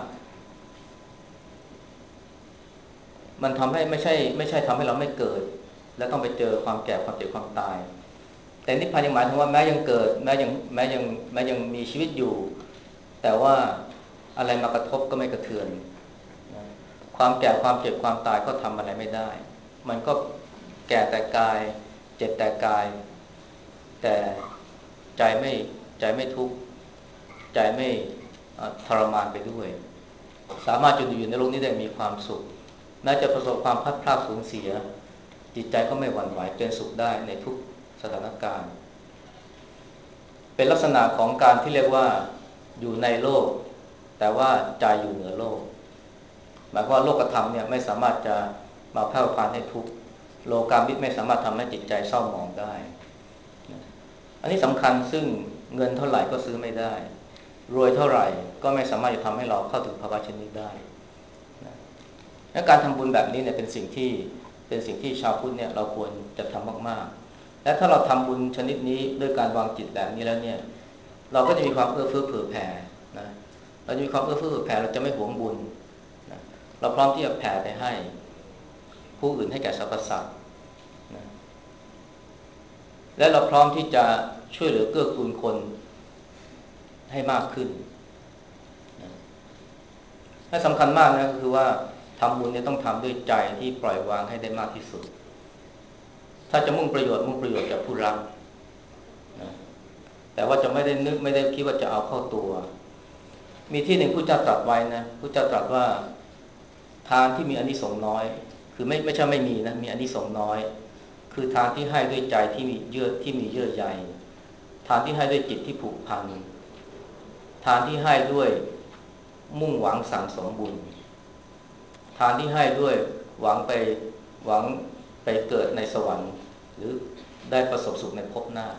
มันทำให้ไม่ใช่ทำให้เราไม่เกิดและต้องไปเจอความแก่ความเจ็บความตายแต่นิพพานยังหมายถึงว่าแม้ยังเกิดแม้ยังมีชีวิตอยู่แต่ว่าอะไรมากระทบก็ไม่กระเทือนความแก่ความเจ็บความตายก็ทำอะไรไม่ได้มันก็แก่แต่กายเจ็บแต่กายแต่ใจไม่ทุกข์ใจไม่ทรมานไปด้วยสามารถอยู่ในโลกนี้ได้มีความสุขแม้จะประสบความพลัดพรากสูญเสียจิตใจก็ไม่หวั่นไหวเป็นสุขได้ในทุกสถานการณ์เป็นลักษณะของการที่เรียกว่าอยู่ในโลกแต่ว่าใจอยู่เหนือโลกหมายความว่าโลกธรรมเนี่ยไม่สามารถจะมาแผ่วพานให้ทุกข์โลกามิตรไม่สามารถทำให้จิตใจเศร้าหมองได้อันนี้สำคัญซึ่งเงินเท่าไหร่ก็ซื้อไม่ได้รวยเท่าไหร่ก็ไม่สามารถจะทำให้เราเข้าถึงภาวะเช่นนี้ได้และการทำบุญแบบนี้เนี่ยเป็นสิ่งที่ชาวพุทธเนี่ยเราควรจะทำมากๆและถ้าเราทำบุญชนิดนี้ด้วยการวางจิตแบบนี้แล้วเนี่ยเราก็จะมีความเอื้อเฟื้อเผื่อแผ่นะเราจะมีความเอื้อเฟื้อเผื่อแผ่เราจะไม่หวงบุญนะเราพร้อมที่จะแผ่ไปให้ผู้อื่นให้แก่สรรพสัตว์นะและเราพร้อมที่จะช่วยเหลือเกื้อกูลคนให้มากขึ้นนะและสำคัญมากนะก็คือว่าทำบุญเนี่ยต้องทำด้วยใจที่ปล่อยวางให้ได้มากที่สุดถ้าจะมุ่งประโยชน์จากผู้รับนะแต่ว่าจะไม่ได้คิดว่าจะเอาเข้าตัวมีที่หนึ่งพุทธเจ้าตรัสไว้นะพุทธเจ้าตรัสว่าทานที่มีอานิสงส์น้อยคือไม่ใช่ไม่มีนะมีอานิสงส์น้อยคือทานที่ให้ด้วยใจที่มีเยื่อใยทานที่ให้ด้วยจิตที่ผูกพันทานที่ให้ด้วยมุ่งหวังสั่งสมบุญทานที่ให้ด้วยหวังไปเกิดในสวรรค์หรือได้ประสบสุขในภพหน้า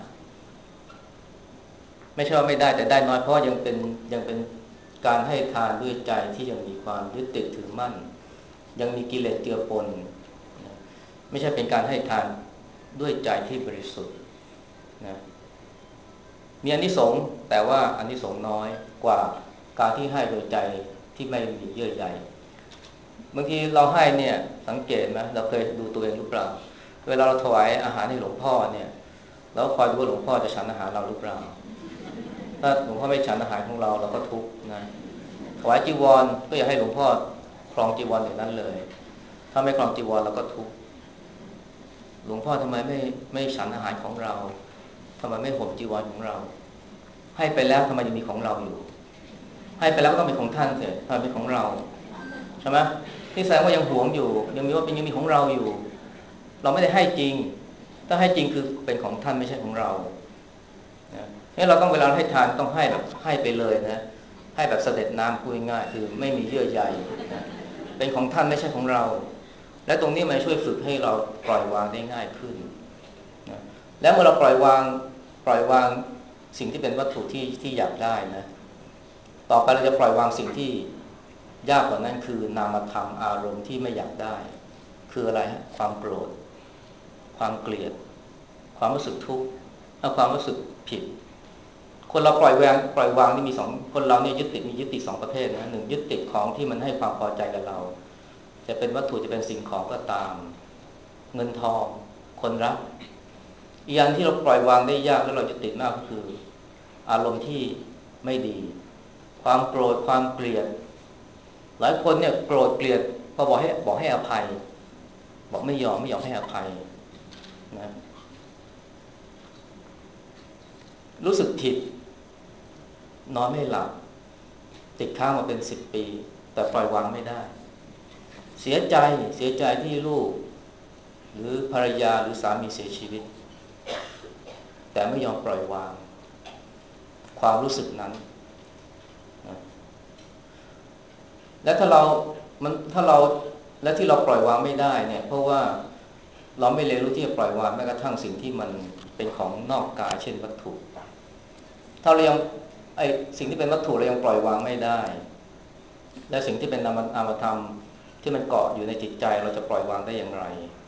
ไม่ใช่ว่าไม่ได้แต่ได้น้อยเพราะยังเป็นการให้ทานด้วยใจที่ยังมีความยึดติดถือมั่นยังมีกิเลสเจือปนไม่ใช่เป็นการให้ทานด้วยใจที่บริสุทธิ์นะมีอานิสงส์แต่ว่าอานิสงส์น้อยกว่าการที่ให้โดยใจที่ไม่มีเยื่อใยบางทีเราให้เนี่ยสังเกตไหมเราเคยดูตัวเองหรือเปล่าเวลาเราถวายอาหารให้หลวงพ่อเนี่ยเราคอยดูว่าหลวงพ่อจะฉันอาหารเราหรือเปล่าถ้าหลวงพ่อไม่ฉันอาหารของเราก็ทุกข์นะถวายจีวรก็อยากให้หลวงพ่อครองจีวรอย่างนั้นเลยถ้าไม่ครองจีวรเราก็ทุกข์หลวงพ่อทำไมไม่ฉันอาหารของเราทำไมไม่ห่มจีวรของเราให้ไปแล้วทำไมยังมีของเราอยู่ให้ไปแล้วก็ต้องเป็นของท่านเถอะทำไมเป็นของเราใช่ไหมที่แสดงว่ายังหวงอยู่ยังมีของเราอยู่เราไม่ได้ให้จริงถ้าให้จริงคือเป็นของท่านไม่ใช่ของเราเนี่ยเราต้องเวลาให้ทานต้องให้แบบให้ไปเลยนะให้แบบเสด็จน้ำพูดง่ายๆคือไม่มีเยื่อใยนะเป็นของท่านไม่ใช่ของเราและตรงนี้มันช่วยฝึกให้เราปล่อยวางได้ง่ายขึ้นนะแล้วเมื่อเราปล่อยวางสิ่งที่เป็นวัตถุที่อยากได้นะต่อไปเราจะปล่อยวางสิ่งที่ยากกว่านั้นคือนามธรรมอารมณ์ที่ไม่อยากได้คืออะไรฮะความโกรธความเกลียดความรู้สึกทุกข์และความรู้สึกผิดคนเราปล่อยวางนี่มีสองคนเราเนี่ยมียึดติดสองประเภทนะหนึ่งยึดติดของที่มันให้ความพอใจกับเราจะเป็นวัตถุจะเป็นสิ่งของก็ตามเงินทองคนรักอีกอย่างที่เราปล่อยวางได้ยากแล้วเราจะติดมากก็คืออารมณ์ที่ไม่ดีความโกรธความเกลียดหลายคนเนี่ยโกรธเกลียดพอบอกให้อภัยบอกไม่ยอมให้อภัยนะรู้สึกผิดนอนไม่หลับติดค้างมาเป็น10 ปีแต่ปล่อยวางไม่ได้เสียใจที่ลูกหรือภรรยาหรือสามีเสียชีวิตแต่ไม่ยอมปล่อยวางความรู้สึกนั้นนะและถ้าเราและที่เราปล่อยวางไม่ได้เนี่ยเพราะว่าเราไม่เรียนรู้ที่จะปล่อยวางแม้กระทั่งสิ่งที่มันเป็นของนอกกายเช่นวัตถุถ้าเรายังสิ่งที่เป็นวัตถุเรายังปล่อยวางไม่ได้และสิ่งที่เป็นนามธรรมที่มันเกาะอยู่ในจิตใจเราจะปล่อยวางได้อย่างไร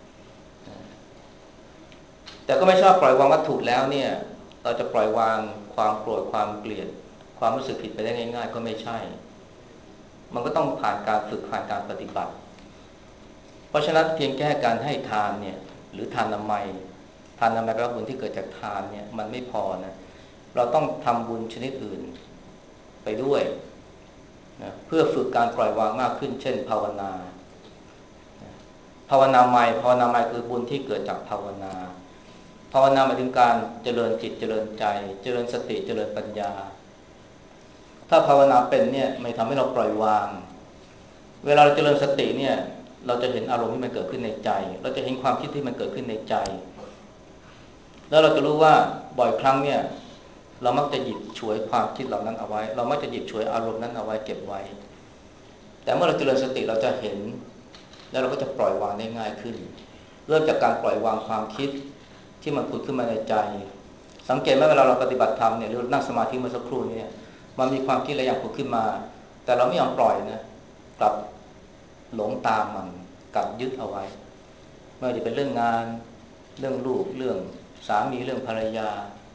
แต่ก็ไม่ชอบปล่อยวางวัตถุแล้วเนี่ยเราจะปล่อยวางความโกรธความเกลียดความรู้สึกผิดไปได้ง่ายๆก็ไม่ใช่มันก็ต้องผ่านการฝึกผ่านการปฏิบัติเพราะฉะนั้นเพียงแค่การให้ทานเนี่ยหรือทานนามัยแปลว่าบุญที่เกิดจากทานเนี่ยมันไม่พอนะเราต้องทำบุญชนิดอื่นไปด้วยนะเพื่อฝึกการปล่อยวางมากขึ้นเช่นภาวนาภาวนาใหม่คือบุญที่เกิดจากภาวนาหมายถึงการเจริญจิตเจริญใจเจริญสติเจริญปัญญาถ้าภาวนาเป็นเนี่ยไม่ทำให้เราปล่อยวางเวลาเราเจริญสติเนี่ยเราจะเห็นอารมณ์ที่มันเกิดขึ้นในใจเราจะเห็นความคิดที่มันเกิดขึ้นในใจแล้วเราจะรู้ว่าบ่อยครั้งเนี่ยเรามักจะหยิบฉวยความคิดเหล่านั้นเอาไว้เรามักจะหยิบฉวยอารมณ์นั้นเอาไว้เก็บไว้แต่เมื่อเราเจริญสติเราจะเห็นแล้วเราก็จะปล่อยวางได้ง่ายขึ้นเริ่มจากการปล่อยวางความคิดที่มันผุดขึ้นมาในใจสังเกตไหมเวลาเราปฏิบัติธรรมเนี่ยหรือนั่งสมาธิเมื่อสักครู่นี้มันมีความคิดอะไรอย่างผุดขึ้นมาแต่เราไม่ยอมปล่อยนะกลับหลงตามมันกลับยึดเอาไว้ไม่ว่าจะเป็นเรื่องงานเรื่องลูกเรื่องสามีเรื่องภรรยา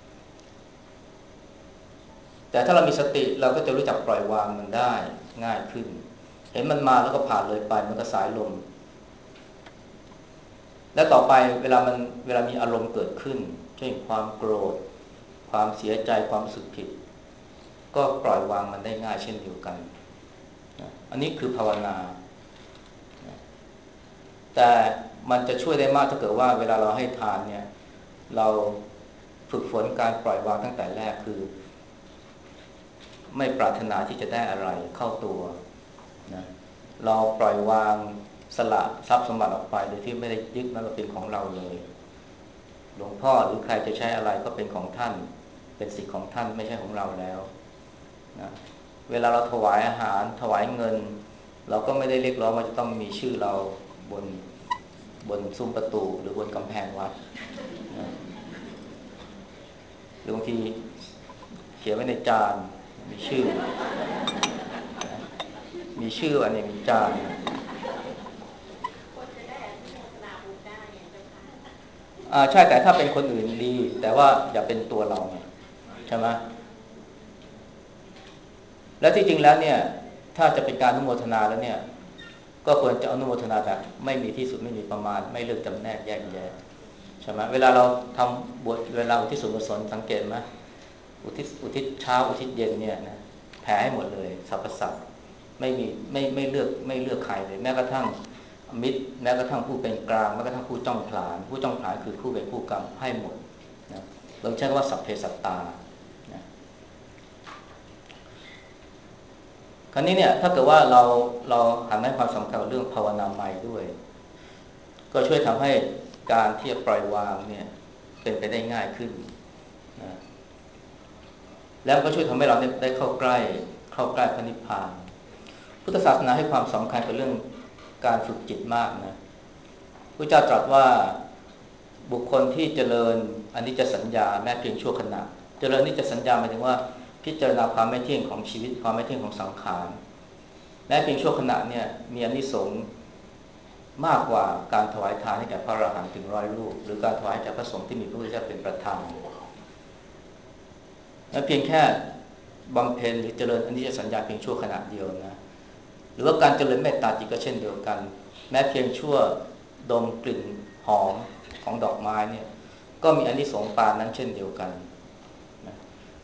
แต่ถ้าเรามีสติเราก็จะรู้จักปล่อยวางมันได้ง่ายขึ้นเห็นมันมาแล้วก็ผ่านเลยไปมันก็สายลมและต่อไปเวลามีอารมณ์เกิดขึ้นเช่นความโกรธความเสียใจความรู้สึกผิดก็ปล่อยวางมันได้ง่ายเช่นเดียวกันอันนี้คือภาวนาแต่มันจะช่วยได้มากถ้าเกิดว่าเวลาเราให้ทานเนี่ยเราฝึกฝนการปล่อยวางตั้งแต่แรกคือไม่ปรารถนาที่จะได้อะไรเข้าตัวนะเราปล่อยวางสละทรัพย์สมบัติออกไปโดยที่ไม่ได้ยึดมันมาเป็นของเราเลยหลวงพ่อหรือใครจะใช้อะไรก็เป็นของท่านเป็นสิทธิ์ของท่านไม่ใช่ของเราแล้วนะเวลาเราถวายอาหารถวายเงินเราก็ไม่ได้เรียกร้องว่าจะต้องมีชื่อเราบนซุ้มประตูหรือบนกำแพงวัดนะหรือบางทีเขียนไว้ในจานมีชื่ออันนี้มีจานใช่แต่ถ้าเป็นคนอื่นดีแต่ว่าอย่าเป็นตัวเราใช่ไหมและที่จริงแล้วเนี่ยถ้าจะเป็นการอนุโมทนาแล้วเนี่ยก็ควรจะอนุโมทนาแบบไม่มีที่สุดไม่มีประมาณไม่เลือกจำแนกแยกแยะใช่ไหมเวลาเราทำบวชเวลาอุทิศส่วนกุศลสังเกตไหมอุทิศเช้าอุทิศเย็นเนี่ยนะแผ่ให้หมดเลยสรรพสัตว์ไม่เลือกใครเลยแม้กระทั่งมิตรแม้กระทั่งผู้เป็นกลางแม้กระทั่งผู้จ้องผลาญคือผู้เป็นผู้กรรมให้หมดนะเราใช้คำว่าสัพเพสัตตานะคราวนี้เนี่ยถ้าเกิดว่าเราหันให้ความสำคัญกับเรื่องภาวนาใหม่ด้วยก็ช่วยทำให้การที่จะปล่อยวางเนี่ยเป็นไปได้ง่ายขึ้นนะแล้วก็ช่วยทำให้เราได้เข้าใกล้พระนิพพานพุทธศาสนาให้ความสำคัญกับเรื่องการฝึกจิตมากนะพระเจ้าตรัสว่าบุคคลที่เจริญอนิจจสัญญาแม้เพียงชั่วขณะเจริญอนิจจสัญญาหมายถึงว่าพิจารณาความไม่เที่ยงของชีวิตความไม่เที่ยงของสังขารแม้เพียงชั่วขณะเนี่ยมีอานิสงส์มากกว่าการถวายทานให้แก่พระอรหันต์ถึง100 รูปหรือการถวายให้แก่พระสงฆ์ที่มีพระพุทธเจ้าเป็นประธานและเพียงแค่บำเพ็ญหรือเจริญอนิจจสัญญาเพียงชั่วขณะเดียวนะหรือว่าการเจริญเมตตาจิตก็เช่นเดียวกันแม้เพียงชั่วดมกลิ่นหอมของดอกไม้เนี่ยก็มีอานิสงส์ปานนั้นเช่นเดียวกันนะ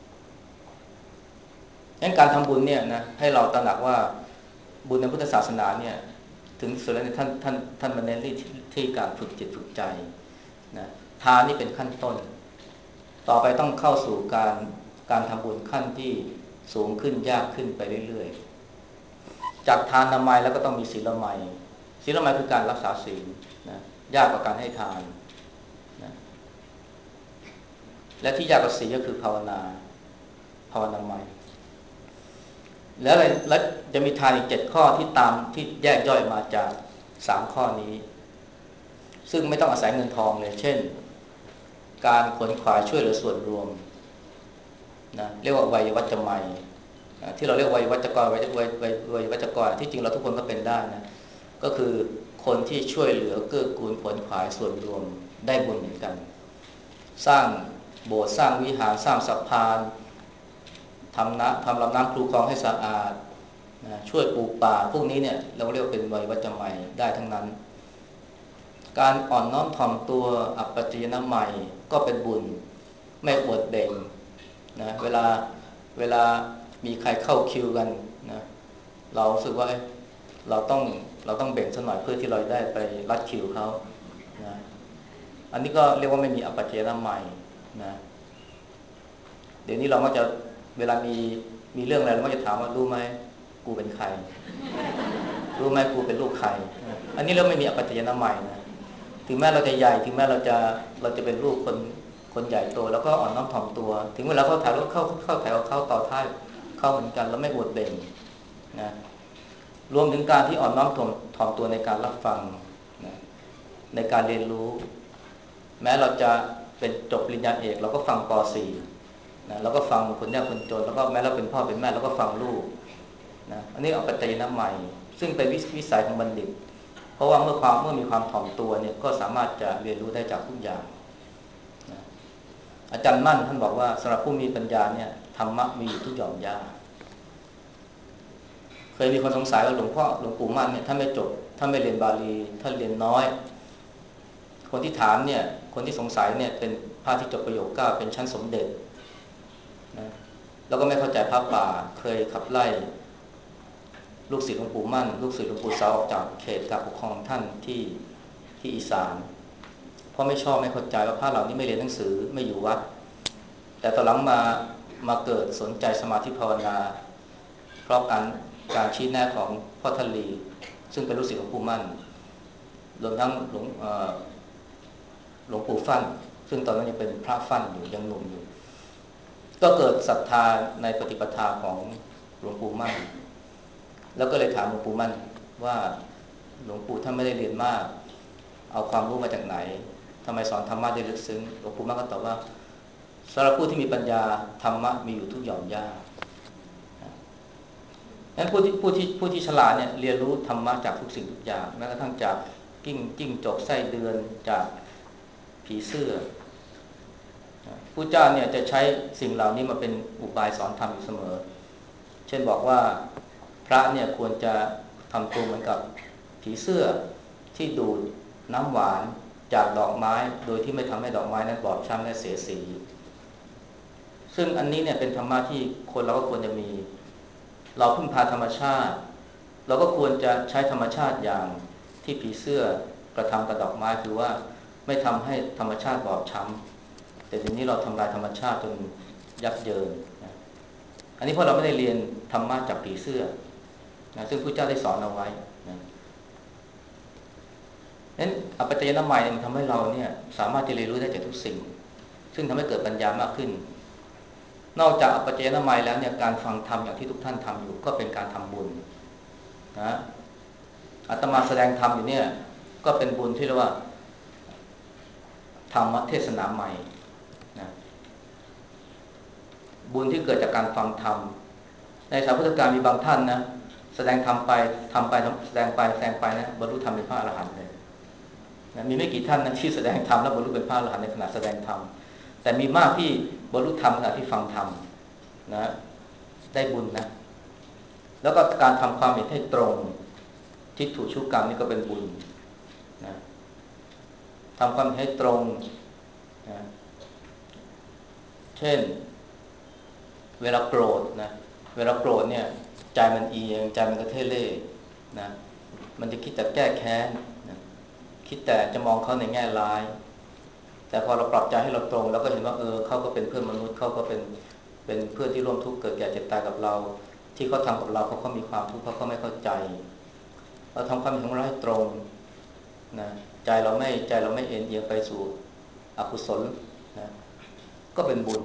งั้นการทำบุญเนี่ยนะให้เราตระหนักว่าบุญในพุทธศาสนาเนี่ยถึงสุดแล้วท่านมาเน้นที่การฝึกจิตฝึกใจนะทานนี่เป็นขั้นต้นต่อไปต้องเข้าสู่การทำบุญขั้นที่สูงขึ้นยากขึ้นไปเรื่อยๆจากทานนามัยแล้วก็ต้องมีศีลนามัยศีลนามัยคือการรักษาศีลนะยากกว่าการให้ทานนะและที่ยากกว่าศีลก็คือภาวนาใหม่แล้วอะไรแล้วจะมีทานอีก7 ข้อที่แยกย่อยมาจาก3 ข้อนี้ซึ่งไม่ต้องอาศัยเงินทองเลยเช่นการขวนขวายช่วยเหลือส่วนรวมนะเรียกว่าวัยวัจจะไมยที่เราเรียกวัยวัจกรวัยวัจกรที่จริงเราทุกคนก็เป็นได้นะก็คือคนที่ช่วยเหลือเกื้อกูลขวนขวายส่วนรวมได้บุญเหมือนกันสร้างโบสถ์สร้างวิหารสร้างสะพานทำลำน้ำครูคลองให้สะอาดนะช่วยปลูกป่าพวกนี้เนี่ยเราเรียกว่าเป็นวัยวัจจะไมยได้ทั้งนั้นการอ่อนน้อมถ่อมตัวอัปปัจจยนะใหม่ก็เป็นบุญไม่อวดเบ่งนะเวลามีใครเข้าคิวกันนะเรารู้สึกว่าเราต้องเบ่งสักหน่อยเพื่อที่เราได้ไปรัดคิวเขานะอันนี้ก็เรียกว่าไม่มีอัปปัจจยนะใหม่นะเดี๋ยวนี้เราก็จะเวลามีเรื่องอะไรเราก็จะถามว่ารู้ไหมกูเป็นใครรู้ไหมกูเป็นลูกใครอันนี้เราไม่มีอัปปัจจยนะใหม่นะถึงแม้เราจะใหญ่ถึงแม้เราจะเป็นลูกคนใหญ่โตแล้วก็อ่อนน้อมถ่อมตัวถึงเวลาเขาถ่ายรถเข้าแถวเข้าต่อท้ายเข้าเหมือนกันแล้วไม่อวดเบ่งนะรวมถึงการที่อ่อนน้อมถ่อมตัวในการรับฟังนะในการเรียนรู้แม้เราจะเป็นจบปริญญาเอกเราก็ฟังป .4 นะเราก็ฟังคนยากคนจนแล้วก็แม้เราเป็นพ่อเป็นแม่เราก็ฟังลูกนะอันนี้เอาปัจจัยน้ำใหม่ซึ่งเป็นวิสัยของบัณฑิตเพราะว่าเมื่อมีความถ่อมตัวเนี่ยก็สามารถจะเรียนรู้ได้จากทุกอย่างนะอาจารย์มั่นท่านบอกว่าสำหรับผู้มีปัญญาเนี่ยธรรมะมีอยู่ทุกหย่อมย่าเคยมีคนสงสัยว่าหลวงปู่มั่นเนี่ยท่านไม่จบท่านไม่เรียนบาลีท่านเรียนน้อยคนที่ถามเนี่ยคนที่สงสัยเนี่ยเป็นพระที่จบประโยค 9เป็นชั้นสมเด็จนะแล้วก็ไม่เข้าใจพระป่าเคยขับไล่ลูกศิษย์หลวงปู่มั่นลูกศิษย์หลวงปู่เสาออกจากเขตการปกครองท่านที่อีสานเพราะไม่ชอบไม่เข้าใจว่าพระเหล่านี้ไม่เรียนหนังสือไม่อยู่วัดแต่ตอนหลังมาเกิดสนใจสมาธิภาวนาเพราะการชี้แนะของพ่อทลีซึ่งเป็นลูกศิษย์หลวงปู่มั่นรวมทั้งหลวงปู่ฟั่นซึ่งตอนนั้นยังเป็นพระฟั่นอยู่ยังหนุ่มอยู่ก็เกิดศรัทธาในปฏิปทาของหลวงปู่มั่นแล้วก็เลยถามหลวงปู่มั่นว่าหลวงปู่ท่านไม่ได้เรียนมากเอาความรู้มาจากไหนทำไมสอนธรรมะได้ลึกซึ้งหลวงปู่มั่นก็ตอบว่าสำหรับผู้ที่มีปัญญาธรรมะมีอยู่ทุกหย่อมย่างั้นผู้ที่ฉลาดเนี่ยเรียนรู้ธรรมะจากทุกสิ่งทุกอย่างแม้กระทั่งจากกิ้งจกไส้เดือนจากผีเสื้อผู้เจ้าเนี่ยจะใช้สิ่งเหล่านี้มาเป็นอุบายสอนธรรมอยู่เสมอเช่นบอกว่าพระเนี่ยควรจะทำตัวเหมือนกับผีเสื้อที่ดูดน้ำหวานจากดอกไม้โดยที่ไม่ทำให้ดอกไม้นั้นบอบช้ำและเสียสีซึ่งอันนี้เนี่ยเป็นธรรมะที่คนเราก็ควรจะมีเราพึ่งพาธรรมชาติเราก็ควรจะใช้ธรรมชาติอย่างที่ผีเสื้อกระทำกับดอกไม้คือว่าไม่ทำให้ธรรมชาติบอบช้ำแต่ทีนี้เราทำลายธรรมชาติจนยับเยินนะอันนี้เพราะเราไม่ได้เรียนธรรมะจากผีเสื้อนะซึ่งพระเจ้าได้สอนเอาไว้นะนั้นอปัจจยนะใหม่มันทำให้เราเนี่ยสามารถที่จะเรียนรู้ได้จากทุกสิ่งซึ่งทำให้เกิดปัญญามากขึ้นนอกจากอปัจจยนะใหม่แล้วเนี่ยการฟังธรรมอย่างที่ทุกท่านทำอยู่ก็เป็นการทำบุญนะอาตมาแสดงธรรมอยู่เนี่ยก็เป็นบุญที่เรียกว่าธรรมเทศนาใหม่นะบุญที่เกิดจากการฟังธรรมในสมัยพุทธกาลมีบางท่านนะแสดงธรรมไปแสดงไปนะบรรลุธรรมเป็นพระอรหันต์เลยนะมีไม่กี่ท่านนะที่แสดงธรรมแล้วบรรลุเป็นพระอรหันต์ในขณะแสดงธรรมแต่มีมากที่บรรลุธรรมขณะที่ฟังธรรมนะได้บุญนะแล้วก็การทำความเห็นให้ตรงทิฏฐุชุกรรมนี่ก็เป็นบุญนะทำความเห็นให้ตรงนะเช่นเวลาโกรธนะเวลาโกรธเนี่ยใจมันเอียงใจมันกระเทเล่นะมันจะคิดแต่แก้แค้นนะคิดแต่จะมองเขาในแง่ร้ายแต่พอเราปรับใจให้เราตรงเราก็เห็นว่าเขาก็เป็นเพื่อนมนุษย์เขาก็เป็นเพื่อนที่ร่วมทุกข์เกิดแก่เจ็บตายกับเราที่เขาทำกับเราเขามีความทุกข์เขาไม่เข้าใจเราทำความเห็นของเราให้ตรงนะใจเราไม่เอ็นเอียงไปสู่อกุศลนะก็เป็นบุญ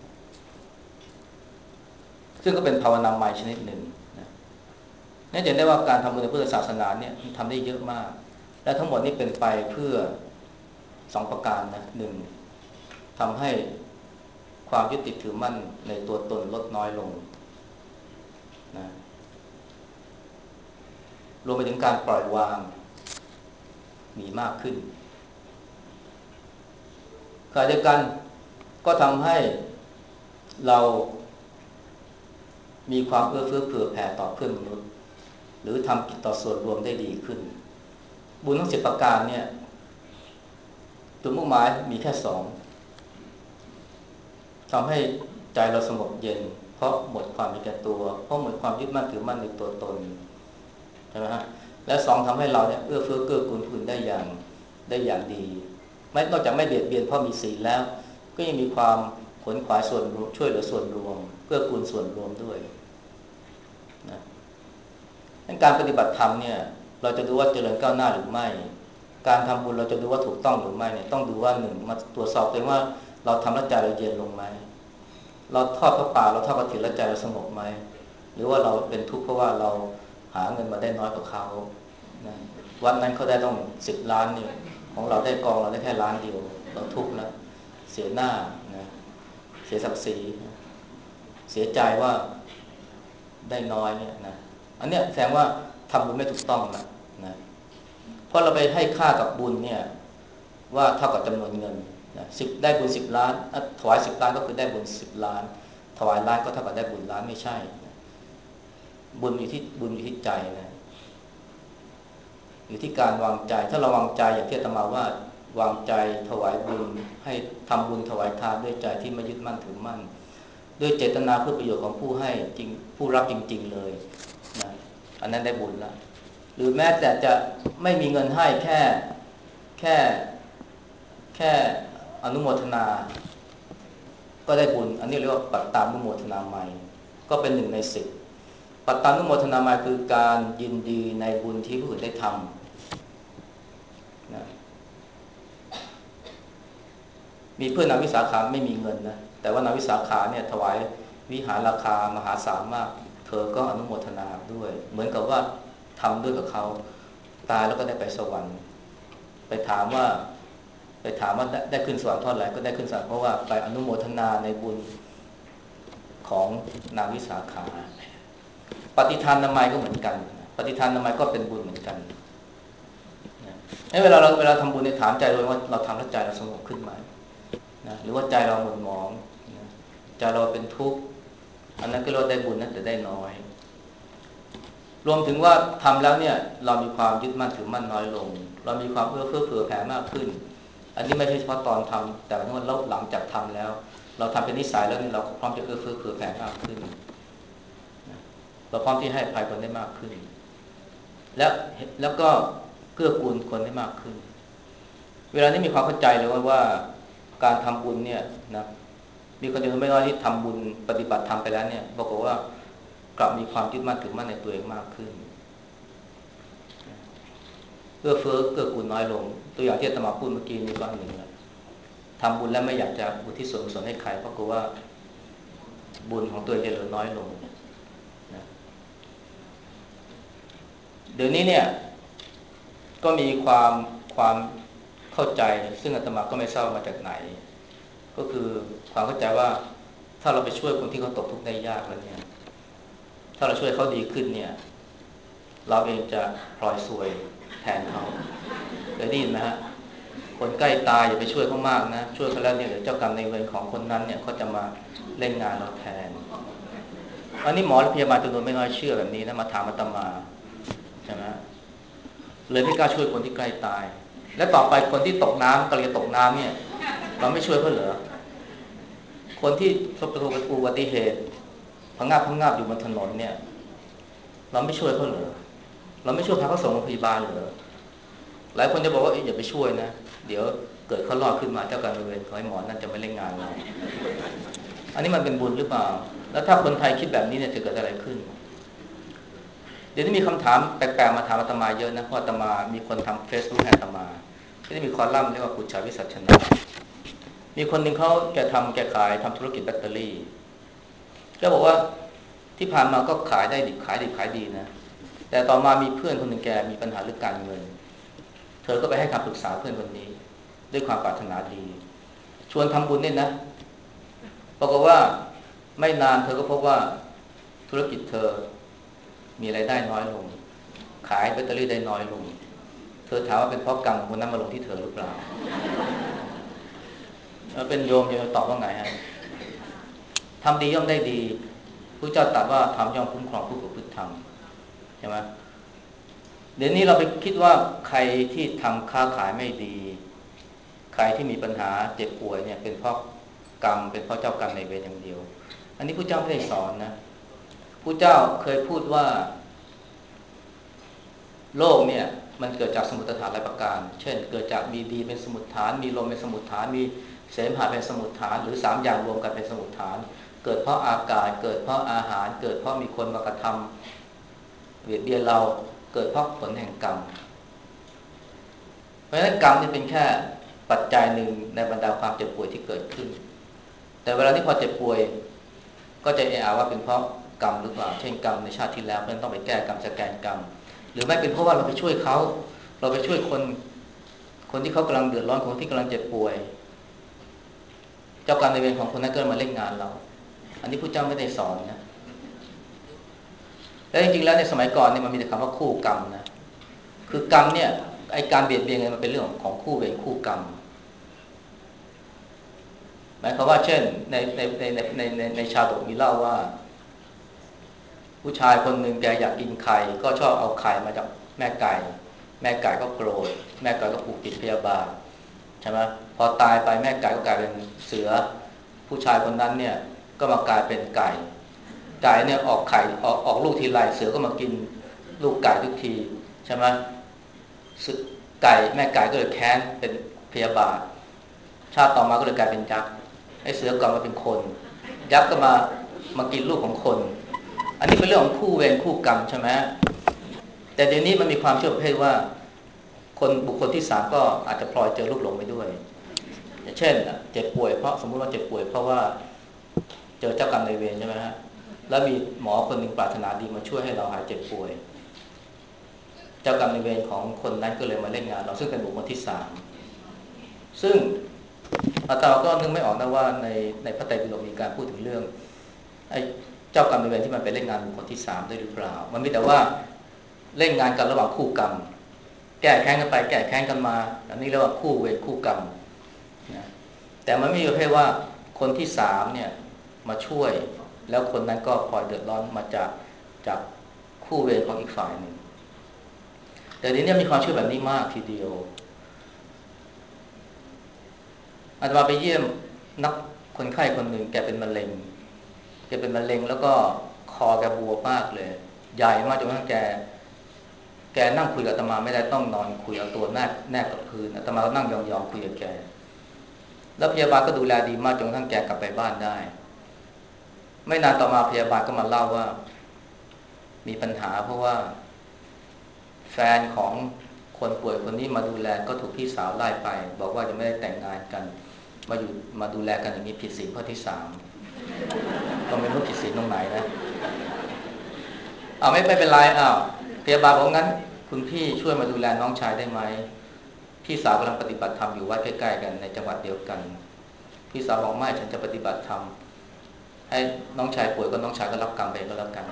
ซึ่งก็เป็นภาวนาใหม่ชนิดหนึ่งนะนี่จะเห็นได้ว่าการทำบุญในพุทธศาสนาเนี่ยทำได้เยอะมากและทั้งหมดนี้เป็นไปเพื่อ2ประการนะ1ทำให้ความยึดติดถือมั่นในตัวตนลดน้อยลงนะรวมไปถึงการปล่อยวางมีมากขึ้นขณะเดียวกันก็ทำให้เรามีความเอื้อเฟื้อเผื่อแผ่ต่อเพื่อนมนุษย์หรือทำกิจต่อส่วนรวมได้ดีขึ้นบุญทั้ง10ประการเนี่ยจุดมุ่งหมายมีแค่2ทำให้ใจเราสงบเย็นเพราะหมดความมีแก่ตัวเพราะหมดความยึดมั่นถือมั่นในตัวตนใช่ไหมฮะและ2ทำให้เราเนี่ยเอื้อเฟื้อเกื้อกูลผู้อื่นได้อย่างดีไม่นอกจากไม่เบียดเบียนเพราะมีศีลแล้วก็ยังมีความขวนขวายส่วนรวมช่วยเหลือส่วนรวมเกื้อกูลส่วนรวมด้วยนะการปฏิบัติธรรมเนี่ยเราจะดูว่าเจริญก้าวหน้าหรือไม่การทำบุญเราจะดูว่าถูกต้องหรือไม่เนี่ยต้องดูว่า1มาตรวจสอบตัวเองว่าเราทำแล้วใจเราเย็นลงไหมเราทอดพระป่าเราทอดกฐินแล้วใจเราสงบไหมหรือว่าเราเป็นทุกข์เพราะว่าเราหาเงินมาได้น้อยกว่าเขานะวันนั้นเขาได้ต้อง10 ล้านเนี่ยของเราได้เราได้แค่ล้านเดียวเราทุกข์แล้วเสียหน้านะเสียศักดิ์ศรีเสียใจว่าได้น้อยเนี่ยนะอันเนี้ยแสดงว่าทำบุญไม่ถูกต้องนะเพราะเราไปให้ค่ากับบุญเนี่ยว่าเท่ากับจำนวนเงินนะได้บุญ10 ล้านถวาย10 ล้านก็คือได้บุญ10 ล้านถวายล้านก็เท่ากับได้บุญล้านไม่ใช่นะบุญอยู่ที่ใจนะอยู่ที่การวางใจถ้าเราวางใจอย่างที่อาตมาว่าวางใจถวายบุญให้ทำบุญถวายทานด้วยใจที่ไม่ยึดมั่นถือมั่นด้วยเจตนาเพื่อประโยชน์ของผู้ให้จริงผู้รับจริงๆเลยนะอันนั้นได้บุญแล้วหรือแม้แต่จะไม่มีเงินให้แค่อนุโมทนาก็ได้บุญอันนี้เรียกว่าปัตตานุโมทนาใหม่ก็เป็น1 ใน 10ปัตตานุโมทนาใหม่คือการยินดีในบุญที่ผู้อื่นได้ทำนะมีเพื่อนนางวิสาขาไม่มีเงินนะแต่ว่านางวิสาขาเนี่ยถวายวิหารราคามหาศาลมากเธอก็อนุโมทนาด้วยเหมือนกับว่าทำด้วยกับเขาตายแล้วก็ได้ไปสวรรค์ไปถามว่าได้ขึ้นสวรรค์เท่าไหร่ก็ได้ขึ้นสวรรค์เพราะว่าไปอนุโมทนาในบุญของนางวิสาขาปฏิทานนามัยก็เหมือนกันปฏิทานนามัยก็เป็นบุญเหมือนกันเวลาทำบุญในถามใจเลยว่าเราทำแล้วใจเราสงบขึ้นไหมนะหรือว่าใจเราหม่นหมองนะใจเราเป็นทุกข์อันนั้นก็เราได้บุญนะแต่ได้น้อยรวมถึงว่าทำแล้วเนี่ยเรามีความยึดมั่นถือมั่นน้อยลงเรามีความเอื้อเฟื้อเผื่อแผ่มากขึ้นอันนี้ไม่ใช่เฉพาะตอนทำแต่ว่าเราหลังจากทำแล้วเราทำเป็นนิสัยแล้วเนี่ยเราพร้อมจะเอื้อเฟื้อเผื่อแผ่มากขึ้นเราพร้อมที่ให้อภัยคนได้มากขึ้นแล้วก็เกื้อกูลคนได้มากขึ้นเวลานี้มีความเข้าใจเลยว่าการทำบุญเนี่ยนะมีคนจำนวนไม่น้อยที่ทำบุญปฏิบัติธรรมไปแล้วเนี่ยบอกว่ากลับมีความยึดมั่นถือมั่นในตัวเองมากขึ้นเอื้อเฟื้อเกื้อกูลน้อยลงตัวอย่างที่อาตมาพูดเมื่อกี้นี้ก็อันหนึ่งนะทำบุญแล้วไม่อยากจะอุทิศส่วนกุศลให้ใครเพราะกลัวว่าบุญของตัวเองจะเหลือน้อยลงนะเดี๋ยวนี้เนี่ยก็มีความเข้าใจซึ่งอาตมาก็ไม่ทราบมาจากไหนก็คือความเข้าใจว่าถ้าเราไปช่วยคนที่เขาตกทุกข์ได้ยากแล้วเนี่ยถ้าเราช่วยเขาดีขึ้นเนี่ยเราเองจะพลอยซวยแทนเขาเคยได้ยินไหมฮะคนใกล้ตายอย่าไปช่วยเขามากนะช่วยเขาแล้วเนี่ยเดี๋ยวเจ้ากรรมนายเวรของคนนั้นเนี่ยเขาจะมาเล่นงานเราแทนอันนี้หมอและพยาบาลจำนวนไม่น้อยเชื่อแบบนี้นะมาถามอาตมาใช่ไหมเลยไม่กล้าช่วยคนที่ใกล้ตายและต่อไปคนที่ตกน้ำกำลังจะตกน้ำเนี่ยเราไม่ช่วยเขาเหรอคนที่ประสบอุบัติเหตุพังงาบอยู่บนถนนเนี่ยเราไม่ช่วยเขาเหรอเราไม่ช่วยพาเขาส่งโรงพยาบาลเหรอหลายคนจะบอกว่าอย่าไปช่วยนะเดี๋ยวเกิดเขารอดขึ้นมาเจ้ากรรมนายเวรขอให้หมอนั่นจะไม่เล่นงานเราอันนี้มันเป็นบุญหรือเปล่าแล้วถ้าคนไทยคิดแบบนี้เนี่ยจะเกิดอะไรขึ้นเดี๋ยวนี้มีคำถามแปลกๆมาถามอาตมาเยอะนะเพราะอาตมามีคนทำเฟซบุ๊กให้อาตมาที่มีคอลัมน์เรียกว่าปุจฉาวิสัชนามีคนหนึ่งเขาแกขายทำธุรกิจแบตเตอรี่ก็บอกว่าที่ผ่านมาก็ขายได้ดิบขายดีนะแต่ต่อมามีเพื่อนคนหนึ่งแกมีปัญหาเรื่องการเงินเธอก็ไปให้คำปรึกษาเพื่อนคนนี้ด้วยความปรารถนาดีชวนทำบุญเนี่ยนะบอกว่าไม่นานเธอก็พบว่าธุรกิจเธอมีรายได้น้อยลงขายแบตเตอรี่ได้น้อยลงเธอถามว่าเป็นเพราะกรรมของคนนั้นมาลงที่เธอหรือเปล่าเป็นโยมตอบว่าไงฮะทำดีย่อมได้ดีพระเจ้าตรัสว่าทำย่อมคุ้มครองผู้ประพฤติธรรมใช่ไหมเดี๋ยวนี้เราไปคิดว่าใครที่ทำค้าขายไม่ดีใครที่มีปัญหาเจ็บป่วยเนี่ยเป็นเพราะกรรมเป็นเพราะเจ้ากรรมในเวรอย่างเดียวอันนี้พระเจ้าไม่ได้สอนนะพระเจ้าเคยพูดว่าโลกเนี่ยมันเกิดจากสมุฏฐานหลายประการเช่นเกิดจากมีดีเป็นสมุฏฐานมีลมเป็นสมุฏฐานมีเสมหะเป็นสมุฏฐานหรือ3อย่างรวมกันเป็นสมุฏฐานเกิดเพราะอากาศเกิดเพราะอาหารเกิดเพราะมีคนมากระทำเบียดเบียนเราเกิดเพราะผลแห่งกรรมเพราะฉะนั้นกรรมนี่เป็นแค่ปัจจัยหนึ่งในบรรดาความเจ็บป่วยที่เกิดขึ้นแต่เวลาที่พอเจ็บป่วยก็จะว่าเป็นเพราะกรรมหรือเปล่าเช่นกรรมในชาติที่แล้วเพื่อนต้องไปแก้กรรมสแกนกรรมหรือไม่เป็นเพราะว่าเราไปช่วยเขาเราไปช่วยคนที่เขากำลังเดือดร้อนคนที่กำลังเจ็บป่วยเจ้ากรรมนายเวรของคนนั้นก็มาเล่นงานเราอันนี้พระเจ้าไม่ได้สอนนะแล้วจริงๆแล้วในสมัยก่อนเนี่ยมันมีแต่คำว่าคู่กรรมนะคือกรรมเนี่ยไอการเบียดเบียนมันเป็นเรื่องของคู่เวรคู่กรรมหมายความว่าเช่นในชาดกมีเล่าว่าผู้ชายคนหนึ่งแกอยากกินไข่ก็ชอบเอาไข่มาจากแม่ไก่ก็โกรธแม่ไก่ก็ผูกติดพยาบาทใช่ไหมพอตายไปแม่ไก่ก็กลายเป็นเสือผู้ชายคนนั้นเนี่ยก็มากลายเป็นไก่เนี่ยออกไข่ออกลูกทีไรเสือก็มากินลูกไก่ทุกทีใช่ไหมแม่ไก่ก็เลยแค้นเป็นพยาบาทชาติต่อมาก็เลยกลายเป็นยักษ์ไอ้เสือกลับมาเป็นคนยักษ์ก็มากินลูกของคนอันนี้เป็นเรื่องของคู่เวรคู่กรรมใช่ไหมแต่เดี๋ยวนี้มันมีความเชื่อประเภทว่าบุคคลที่3ก็อาจจะพลอยเจอลูกหลงไปด้วยอย่างเช่นเจ็บป่วยเพราะสมมุติว่าเจ็บป่วยเพราะว่าเจอเจ้ากรรมนายเวรใช่ไหมฮะแล้วมีหมอคนหนึ่งปรารถนาดีมาช่วยให้เราหายเจ็บป่วยเจ้ากรรมนายเวรของคนนั้นก็เลยมาเล่นงานเราซึ่งเป็นบุคคลที่3ซึ่งอาตมาก็นึกไม่ออกนะว่าในพระไตรปิฎกมีการพูดถึงเรื่องไอ้เจ้ากรรมนายเวรที่มันไปเล่นงานบุคคลที่3ได้หรือเปล่ามันมีแต่ว่าเล่นงานกันระหว่างคู่กรรมแก้แค้นกันไปแก้แค้นกันมาอันนี้เรียกว่าคู่เวรคู่กรรมนะแต่มันไม่มีประเภทว่าคนที่3เนี่ยมาช่วยแล้วคนนั้นก็พลอยเดือดร้อนมาจากคู่เวรของอีกฝ่ายหนึ่งแต่ทีนี้มีความเชื่อแบบนี้มากทีเดียวอาตมาไปเยี่ยมนักคนไข้คนหนึ่งแกเป็นมะเร็งแล้วก็คอแกบวมมากเลยใหญ่มากจนกระทั่งแกนั่งคุยกับอาตมาไม่ได้ต้องนอนคุยเอาตัวแนบกับพื้นอาตมาก็นั่งยองๆคุยกับแกแล้วพยาบาลก็ดูแลดีมากจนกระทั่งแกกลับไปบ้านได้ไม่นานต่อมาพยาบาลก็มาเล่าว่ามีปัญหาเพราะว่าแฟนของคนป่วยคนนี้มาดูแลก็ถูกพี่สาวไล่ไปบอกว่าจะไม่ได้แต่งงานกันมาดูแลกันอย่างนี้ผิดศีลข้อที่3ก็ไม่รู้ผิดศีลตรงไหนนะไม่เป็นไรพยาบาลบอกงั้นคุณพี่ช่วยมาดูแลน้องชายได้ไหมพี่สาวกำลังปฏิบัติธรรมอยู่วัดใกล้ๆกันในจังหวัดเดียวกันพี่สาวบอกไม่ฉันจะปฏิบัติธรรมให้น้องชายป่วยก็น้องชายก็รับกรรมไปก็แล้วกัน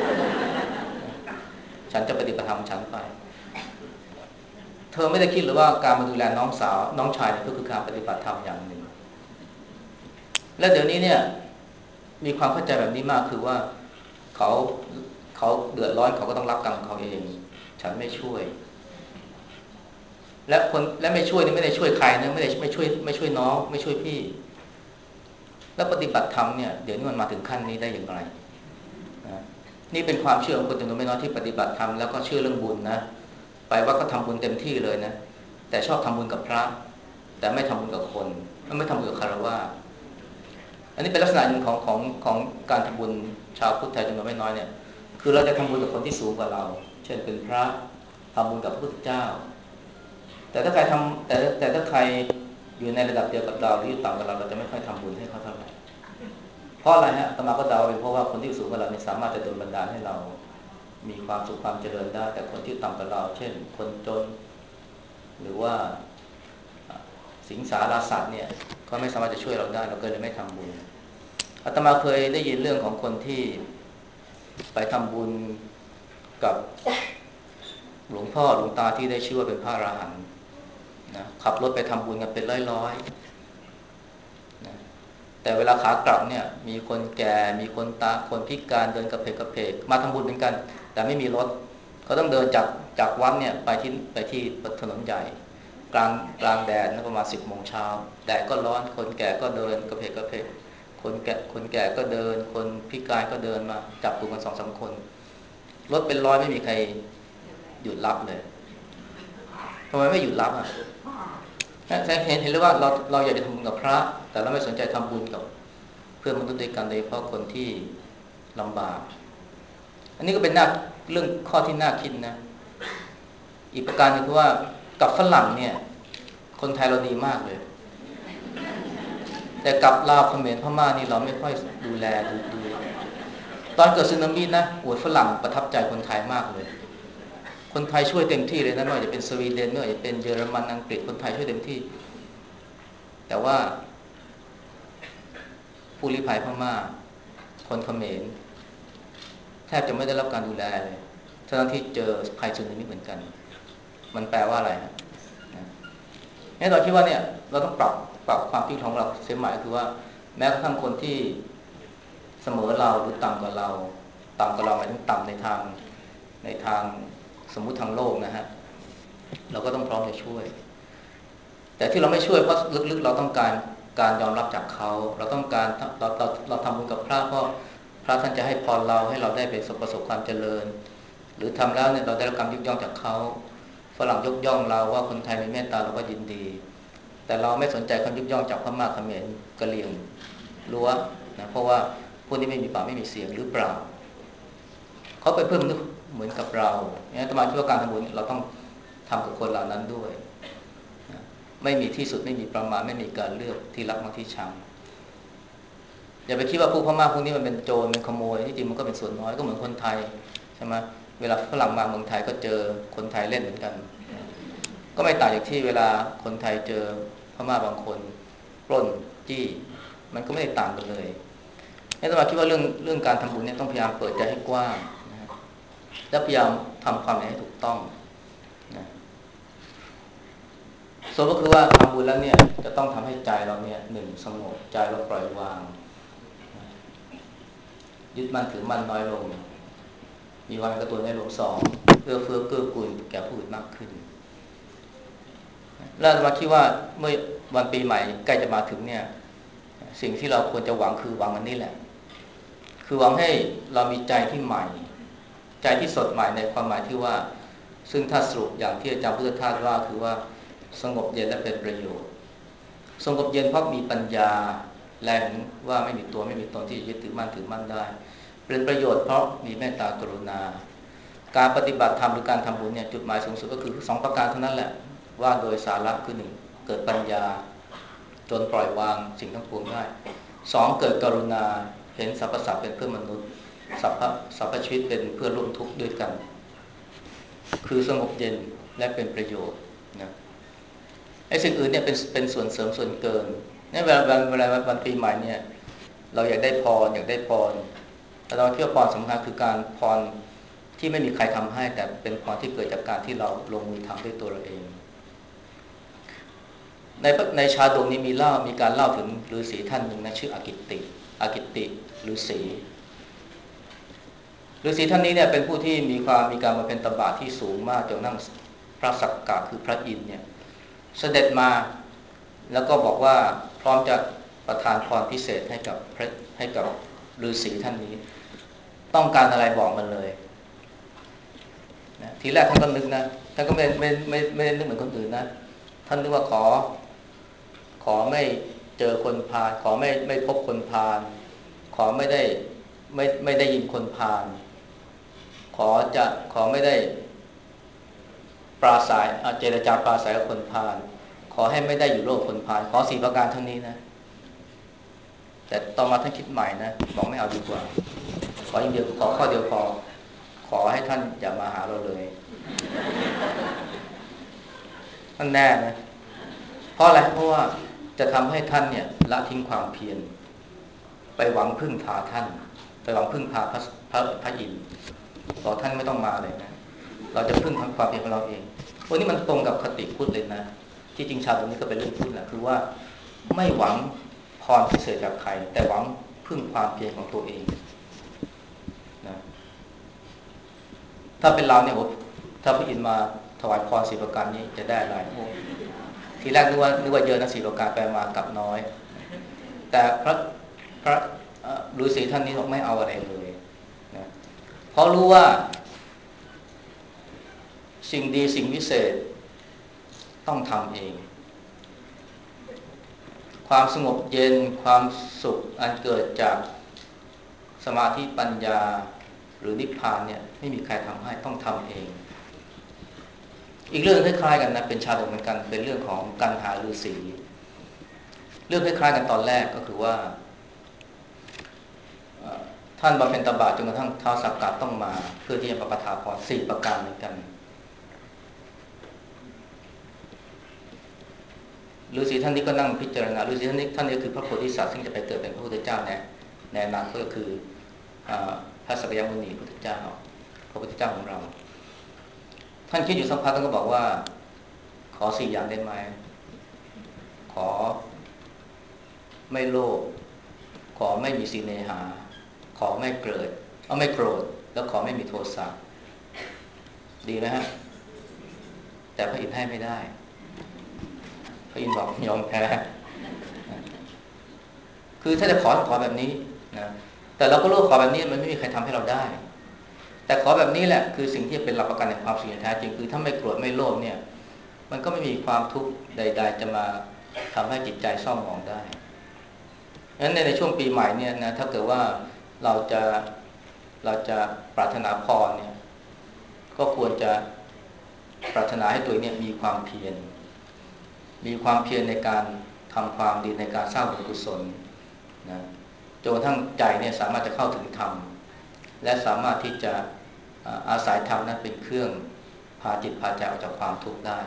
ฉันจะปฏิบัติธรรมฉันไปเธอไม่ได้คิดหรือว่าการมาดูแลน้องสาวน้องชายเนี่ยก็คือการปฏิบัติธรรมอย่างหนึ่งและเดี๋ยวนี้เนี่ยมีความเข้าใจแบบนี้มากคือว่าเขาเดือดร้อนเขาก็ต้องรับกรรมของเขาเองฉันไม่ช่วยและไม่ช่วยนี่ไม่ได้ช่วยใครนะไม่ช่วยน้องไม่ช่วยพี่แล้วปฏิบัติธรรมเนี่ยเดี๋ยวนี้มันมาถึงขั้นนี้ได้อย่างไรนะนี่เป็นความเชื่อของคนจำนวนไม่น้อยที่ปฏิบัติธรรมแล้วก็เชื่อเรื่องบุญนะไปว่าก็ทำบุญเต็มที่เลยนะแต่ชอบทำบุญกับพระแต่ไม่ทำบุญกับคนไม่ทำบุญกับคฤหัสถ์อันนี้เป็นลักษณะหนึ่งของการทำบุญชาวพุทธไทยจำนวนไม่น้อยเนี่ยคือเราจะทำบุญกับคนที่สูงกว่าเราเช่นเป็นพระทำบุญกับพระพุทธเจ้าแต่ถ้าใครแต่ถ้าใครอยู่ในระดับเดียวกับเราหรืออยู่ต่ำกว่าเราจะไม่ค่อยทำบุญให้เขาเท่าไหร่เพราะอะไรฮะอาตมาก็เดาเป็นเพราะว่าคนที่สูงกว่าเราเนี่ยสามารถจะโดนบันดาลให้เรามีความสุขความเจริญได้แต่คนที่ต่ำกว่าเราเช่นคนจนหรือว่าสิงสารสัตว์เนี่ยก็ไม่สามารถจะช่วยเราได้เราก็เลยไม่ทำบุญอาตมาเคยได้ยินเรื่องของคนที่ไปทำบุญกับหลวงพ่อหลวงตาที่ได้ชื่อว่าเป็นพระอรหันต์นะขับรถไปทำบุญกันเป็นร้อยๆนะแต่เวลาขากลับเนี่ยมีคนแก่มีคนพิการเดินกระเพกมาทำบุญเหมือนกันแต่ไม่มีรถเขาต้องเดินจากวัดเนี่ยไปที่ถนนใหญ่กลางแดดนะประมาณ10 โมงเช้าแดดก็ร้อนคนแก่ก็เดินกระเพกคนแก่ก็เดินคนพิการก็เดินมาจับกลุ่มกัน2-3 คนรถเป็นร้อยไม่มีใครหยุดรับเลยทำไมไม่หยุดรับอ่ะเห็นเลยว่าเราอยากจะทำบุญกับพระแต่เราไม่สนใจทำบุญกับเพื่อนมนุษย์ด้วยกันโดยเฉพาะคนที่ลำบากอันนี้ก็เป็นเรื่องข้อที่น่าคิดนะอีกประการนึงคือว่ากับฝรั่งเนี่ยคนไทยเราดีมากเลยแต่กับลาวเขมรพม่านี่เราไม่ค่อยดูแลดูตอนเกิดสึนามินะฝรั่งประทับใจคนไทยมากเลยคนไทยช่วยเต็มที่เลยนะไม่ว่าจะเป็นสวีเดนไม่ว่าจะเป็นเยอรมันอังกฤษคนไทยช่วยเต็มที่แต่ว่าผู้ลี้ภัยพม่าคนเขมรแทบจะไม่ได้รับการดูแลเลยทั้งที่เจอภัยสึนามิเหมือนกันมันแปลว่าอะไรฮะนี่เราคิดว่าเนี่ยเราต้องปรับความคิดของเราเสียใหม่คือว่าแม้กระทั่งคนที่เสมอเราหรือต่ำกว่าเราหมายถึงต่ำในทางสมมุติทางโลกนะฮะเราก็ต้องพร้อมจะช่วยแต่ที่เราไม่ช่วยเพราะลึกๆเราต้องการยอมรับจากเขาเราต้องการเราทำบุญกับพระเพราะพระท่านจะให้พรเราให้เราได้ไปประสบความเจริญหรือทำแล้วเนี่ยเราได้รับการยกย่องจากเขาฝรั่งยกย่องเราว่าคนไทยมีเมตตาเราก็ยินดีแต่เราไม่สนใจคำยกย่องจากพม่าเขมรกะเหรี่ยงรั้วนะเพราะว่าพวกนี้ไม่มีปากไม่มีเสียงหรือเปล่าเขาเป็นเพื่อนมนุษย์เหมือนกับเราเนี่ยอาตมาคิดว่าการทำบุญเราต้องทำกับคนเหล่านั้นด้วยไม่มีที่สุดไม่มีประมาณไม่มีการเลือกที่รักมักที่ชังอย่าไปคิดว่าพวกพม่าพวกนี้มันเป็นโจรเป็นขโมยที่จริงมันก็เป็นส่วนน้อยก็เหมือนคนไทยใช่ไหมเวลาฝรั่งมาเมืองไทยก็เจอคนไทยเล่นเหมือนกันก็ไม่ต่างจากที่เวลาคนไทยเจอพม่าบางคนปล้นจี้มันก็ไม่ได้ต่างกันเลยนี่ต้องมาคิดว่าเรื่องการทำบุญเนี่ยต้องพยายามเปิดใจให้กว้างนะและพยายามทำความให้ถูกต้องนะส่วนก็คือว่าทำบุญแล้วเนี่ยจะต้องทำให้ใจเราเนี่ยหนึ่งสงบใจเราปล่อยวางยึดมั่นถือมั่นน้อยลงมีความกระตุ้นในหลวง2เอื้อเฟื้อเกื้อกูลแก่ผู้อื่นมากขึ้นแล้วมาคิดว่าเมื่อวันปีใหม่ใกล้จะมาถึงเนี่ยสิ่งที่เราควรจะหวังคือหวังอันนี้แหละคือหวังให้เรามีใจที่ใหม่ใจที่สดใหม่ในความหมายที่ว่าซึ่งถ้าสรุปอย่างที่อาจารย์พุทธทาสว่าคือว่าสงบเย็นและเป็นประโยชน์สงบเย็นเพราะมีปัญญาแรงว่าไม่มีตัวไม่มีตนที่ยึดถือมั่นได้เป็นประโยชน์เพราะมีเมตตากรุณาการปฏิบัติธรรมหรือการทำบุญเนี่ยจุดหมายสูงสุดก็คือ2ประการเท่านั้นแหละว่าโดยสาระคือ1เกิดปัญญาจนปล่อยวางสิ่งทั้งปวงได้2เกิดกรุณาเห็นสรรพสัตว์เป็นเพื่อนมนุษย์สรรพชีวิตเป็นเพื่อนร่วมทุกข์ด้วยกันคือสงบเย็นและเป็นประโยชน์นะอ้สิ่งอื่นเนี่ยเป็นส่วนเสริมส่วนเกินเนี่ยเวลาวันปีใหม่เนี่ยเราอยากได้พรอยากได้พรแต่เราคิดว่าพรสำคัญคือการพรที่ไม่มีใครทำให้แต่เป็นพรที่เกิดจากการที่เราลงมือทำด้วยตัวเราเองในชาดกนี้มีการเล่าถึงฤาษีท่านหนึ่งนะชื่ออากิตติฤาษีท่านนี้เนี่ยเป็นผู้ที่มีการมาเป็นตบะที่สูงมากจนนั่งพระสักกะคือพระอินทร์เนี่ยเสด็จมาแล้วก็บอกว่าพร้อมจะประทานพรพิเศษให้กับฤาษีท่านนี้ต้องการอะไรบอกมันเลยนะทีแรกท่านก็นึกนะท่านก็ไม่ได้นึกเหมือนคนอื่นนะท่านนึกว่าขอไม่เจอคนพาลขอไม่พบคนพาลขอไม่ได้ยินคนพาลขอไม่ได้ปราศัยเจรจาปราศัยกับคนพาลขอให้ไม่ได้อยู่โลกคนพาลขอ4ประการเท่านี้นะแต่ต่อมาท่านคิดใหม่นะบอกไม่เอาดีกว่าขออย่างเดียวขอข้อเดียวขอให้ท่านอย่ามาหาเราเลยท่านแน่นะเพราะอะไรเพราะว่าจะทำให้ท่านเนี่ยละทิ้งความเพียรไปหวังพึ่งพาท่านไปหวังพึ่งพาพระอินทร์บอกท่านไม่ต้องมาเลยนะเราจะพึ่งความเพียรของเราเองวันนี้มันตรงกับคติพุทธเลยนะที่จริงชาวตรงนี้ก็เป็นเรื่องพุทธแหละคือว่าไม่หวังพรพิเศษจากใครแต่หวังพึ่งความเพียรของตัวเองนะถ้าเป็นเราเนี่ยถ้าพระอินทร์มาถวายพร4ประการนี้จะได้อะไรทีแรกนึกว่าเยอะนะ4ประการไปมากับน้อยแต่พระฤาษีท่านนี้บอกไม่เอาอะไรเลยนะเพราะรู้ว่าสิ่งดีสิ่งวิเศษต้องทำเองความสงบเย็นความสุขอันเกิดจากสมาธิปัญญาหรือนิพพานเนี่ยไม่มีใครทำให้ต้องทำเองอีกเรื่องคล้ายๆกันนะเป็นชาดกเหมือนกันเป็นเรื่องของกันหาฤาษีเรื่องคล้ายๆกันตอนแรกก็คือว่าท่านบำเพ็ญตบะจนกระทั่งท้าวสักกะต้องมาเพื่อที่จะประทานพร4ประการเหมือนกันฤาษีท่านนี้ก็นั่งพิจารณาฤาษีท่านนี้คือพระโพธิสัตว์ซึ่งจะไปเกิดเป็นพระพุทธเจ้าในอนาคตก็คือพระสักยมุนีพุทธเจ้าพระพุทธเจ้าของเราท่านคิดอยู่สักพักท่านก็บอกว่าขอ4อย่างได้ไหมขอไม่โลภขอไม่มีสีเนหาขอไม่โกรธแล้วขอไม่มีโทสะดีไหมฮะแต่พระอินทร์ให้ไม่ได้พระอินทร์บอกยอมแพ้คือถ้าจะขอแบบนี้นะแต่เราก็รู้ขอแบบนี้มันไม่มีใครทำให้เราได้แต่ขอแบบนี้แหละคือสิ่งที่เป็นหลักประกันแห่งความสุขแท้จริงคือถ้าไม่โกรธไม่โลภเนี่ยมันก็ไม่มีความทุกข์ใดๆจะมาทำให้จิตใจเศร้าหมองได้งั้นในช่วงปีใหม่เนี่ยนะถ้าเกิดว่าเราจะปรารถนาพรเนี่ยก็ควรจะปรารถนาให้ตัวเนี่ยมีความเพียรในการทำความดีในการสร้างบุญกุศลนะจนกระทั่งใจเนี่ยสามารถจะเข้าถึงธรรมและสามารถที่จะอาศัยธรรมนั้นเป็นเครื่องพาจิตพาใจออกจากความทุกข์ได้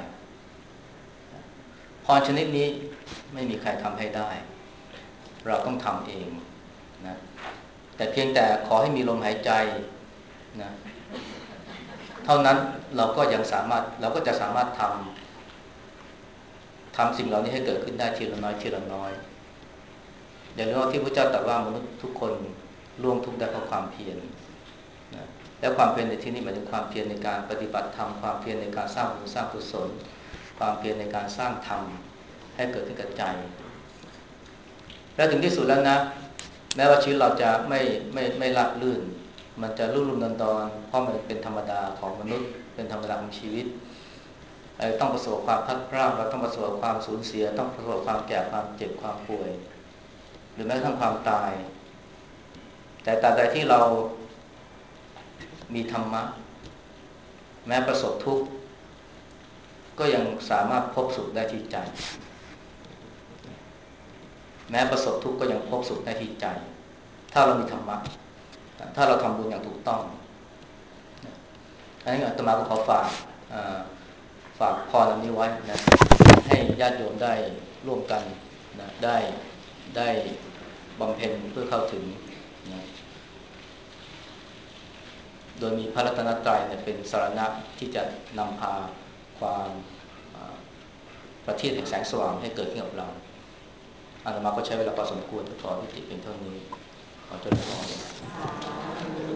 พรชนิดนี้ไม่มีใครทำให้ได้เราต้องทำเองนะแต่เพียงแต่ขอให้มีลมหายใจนะเท่านั้นเราก็จะสามารถทำสิ่งเหล่านี้ให้เกิดขึ้นได้ทีละน้อยอย่าลืมว่าที่พระเจ้าตรัสว่ามนุษย์ทุกคนล่วงทุกข์ได้เพราะความเพียรนะและความเพียรในที่นี้หมายถึงความเพียรในการปฏิบัติธรรมความเพียรในการสร้างบุญสร้างกุศลความเพียรในการสร้างธรรมให้เกิดขึ้นกับใจและถึงที่สุดแล้วนะแม้ว่าชีวิตเราจะไม่ราบรื่นมันจะรุ่มดอนเพราะมันเป็นธรรมดาของมนุษย์เป็นธรรมดาของชีวิตต้องประสบความพลัดพรากเราต้องประสบความสูญเสียต้องประสบความแก่ความเจ็บความป่วยหรือแม้กระทั่งความตายแต่ตราบใดที่เรามีธรรมะแม้ประสบทุกข์ก็ยังสามารถพบสุขได้ที่ใจแม้ประสบทุกข์ก็ยังพบสุขได้ที่ใจถ้าเรามีธรรมะถ้าเราทำบุญอย่างถูกต้องอันนี้อาตมาก็ขอฝากพรอันนี้ไว้นะให้ญาติโยมได้ร่วมกันนะได้บำเพ็ญเพื่อเข้าถึงนะโดยมีพระรัตนตรัยเนี่ยเป็นสรณะที่จะนำพาความประทีปแห่งแสงสว่างให้เกิดขึ้นกับเราอาตมาก็ใช้เวลาพอสมควรขอยุติเพียงเท่านี้ขอเจริญพร